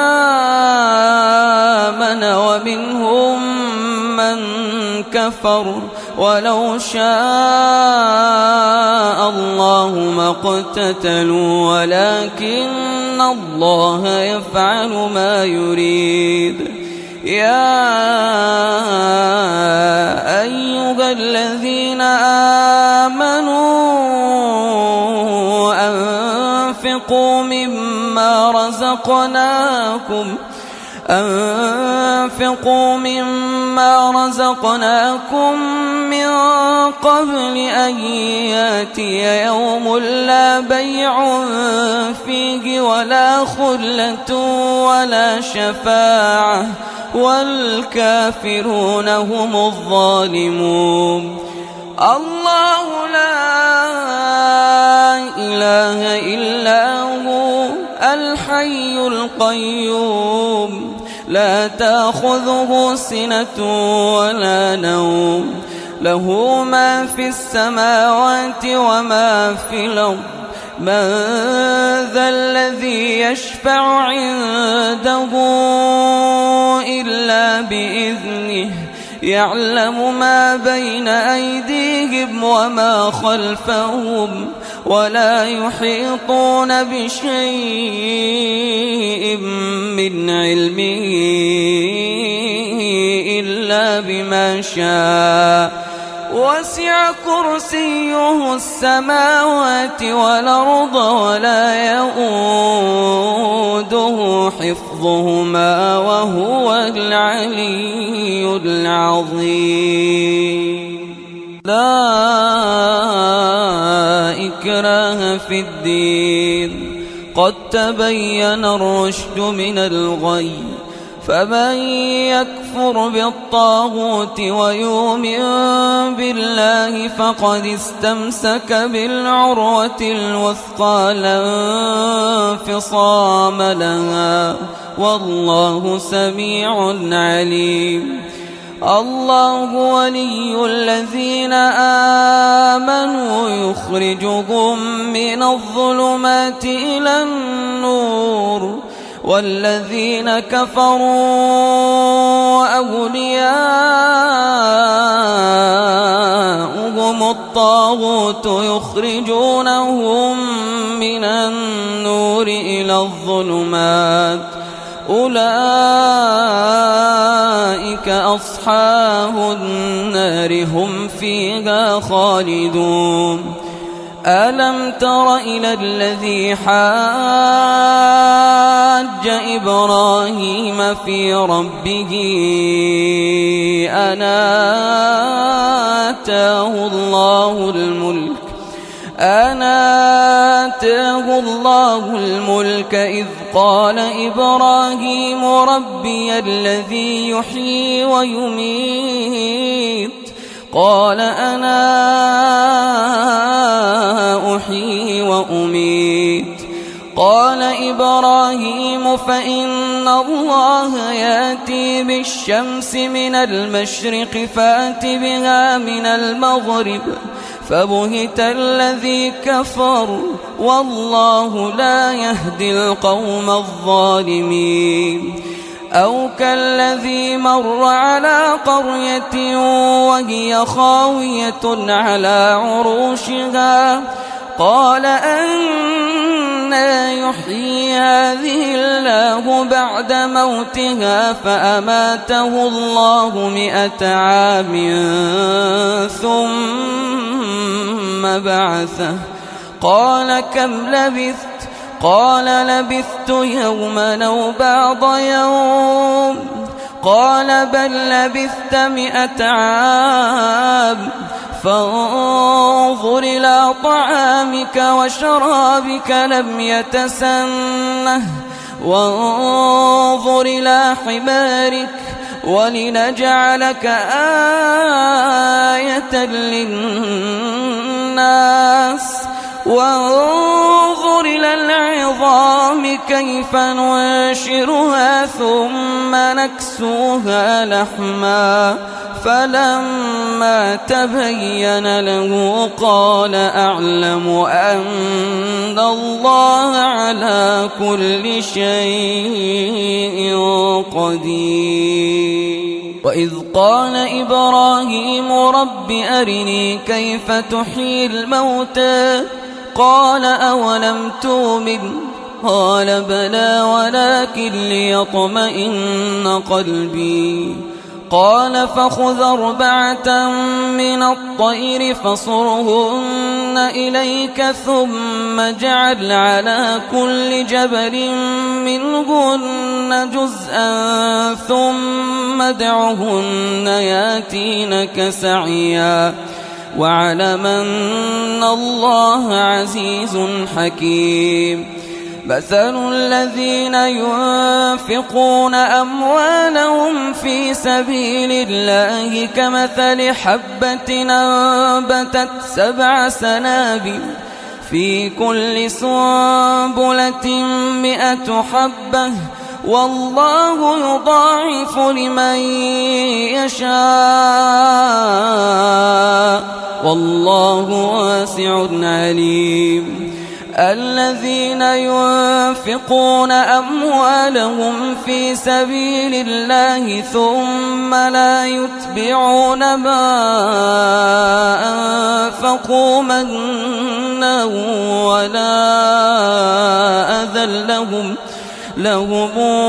آمن ومنهم من كفر ولو شاء الله ما اقتتلوا ولكن الله يفعل ما يريد يا أيها الذين آمنوا أنفقوا مما رزقناكم من قبل أن يأتي يوم لا بيع فيه ولا خلة ولا شفاعة والكافرون هم الظالمون الله لا إله إلا هو الحي القيوم لا تأخذه سنة ولا نوم له ما في السماوات وما في الأرض من ذا الذي يشفع عنده إلا بإذنه يعلم ما بين أيديهم وما خلفهم ولا يحيطون بشيء من علمه إلا بما شاء وسع كرسيه السماوات والأرض ولا يؤوده حفظهما وهو العلي العظيم لا إكراه في الدين قد تبين الرشد من الغي فمن يكفر بالطاغوت ويؤمن بالله فقد استمسك بالعروة الوثقى لا انفصام لها والله سميع عليم الله ولي الذين آمنوا يخرجهم من الظلمات إلى النور والذين كفروا أولياؤهم الطاغوت يخرجونهم من النور إلى الظلمات أولئك أصحاب النار هم فيها خالدون ألم تر إلى الذي حاج إبراهيم في ربه أن آتاه الله الملك إذ قال إبراهيم ربي الذي يحيي ويميت قال أنا أحيي وأميت قال إبراهيم فإن الله يأتي بالشمس من المشرق فأت بها من المغرب فبهت الذي كفر والله لا يهدي القوم الظالمين أو كالذي مر على قرية وهي خاوية على عروشها قال أنى يحيي هذه الله بعد موتها فأماته الله 100 عام ثم بعثه قال كم لبثت قال لبثت يوما أو بعض يوم قال بل لبثت 100 عام فانظر إلى طعامك وشرابك لم يتسنه وانظر إلى حمارك ولنجعلك آية للناس وانظر إلى العظام كيف ننشرها ثم نكسوها لحما فلما تبين له قال أعلم أن الله على كل شيء قدير وإذ قال إبراهيم رب أرني كيف تحيي الموتى قال أولم تؤمن قال بلى ولكن ليطمئن قلبي قال فخذ 4 من الطير فصرهن إليك ثم اجعل على كل جبل منهن جزءا ثم ادعهن ياتينك سعيا واعلم أن الله عزيز حكيم مثل الذين ينفقون أموالهم في سبيل الله كمثل حبة أنبتت 7 سنابل في كل سنبلة 100 حبة والله يضاعف لمن يشاء والله واسع عليم الذين ينفقون أموالهم في سبيل الله ثم لا يتبعون ما أنفقوا منا ولا أذى لهم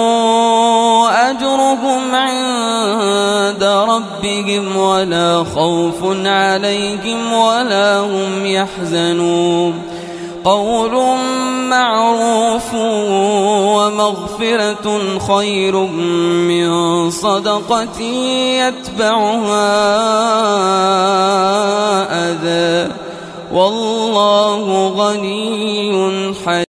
أجرهم عند ربهم ولا خوف عليهم ولا هم يحزنون قول معروف ومغفرة خير من صدقة يتبعها أذى والله غني حليم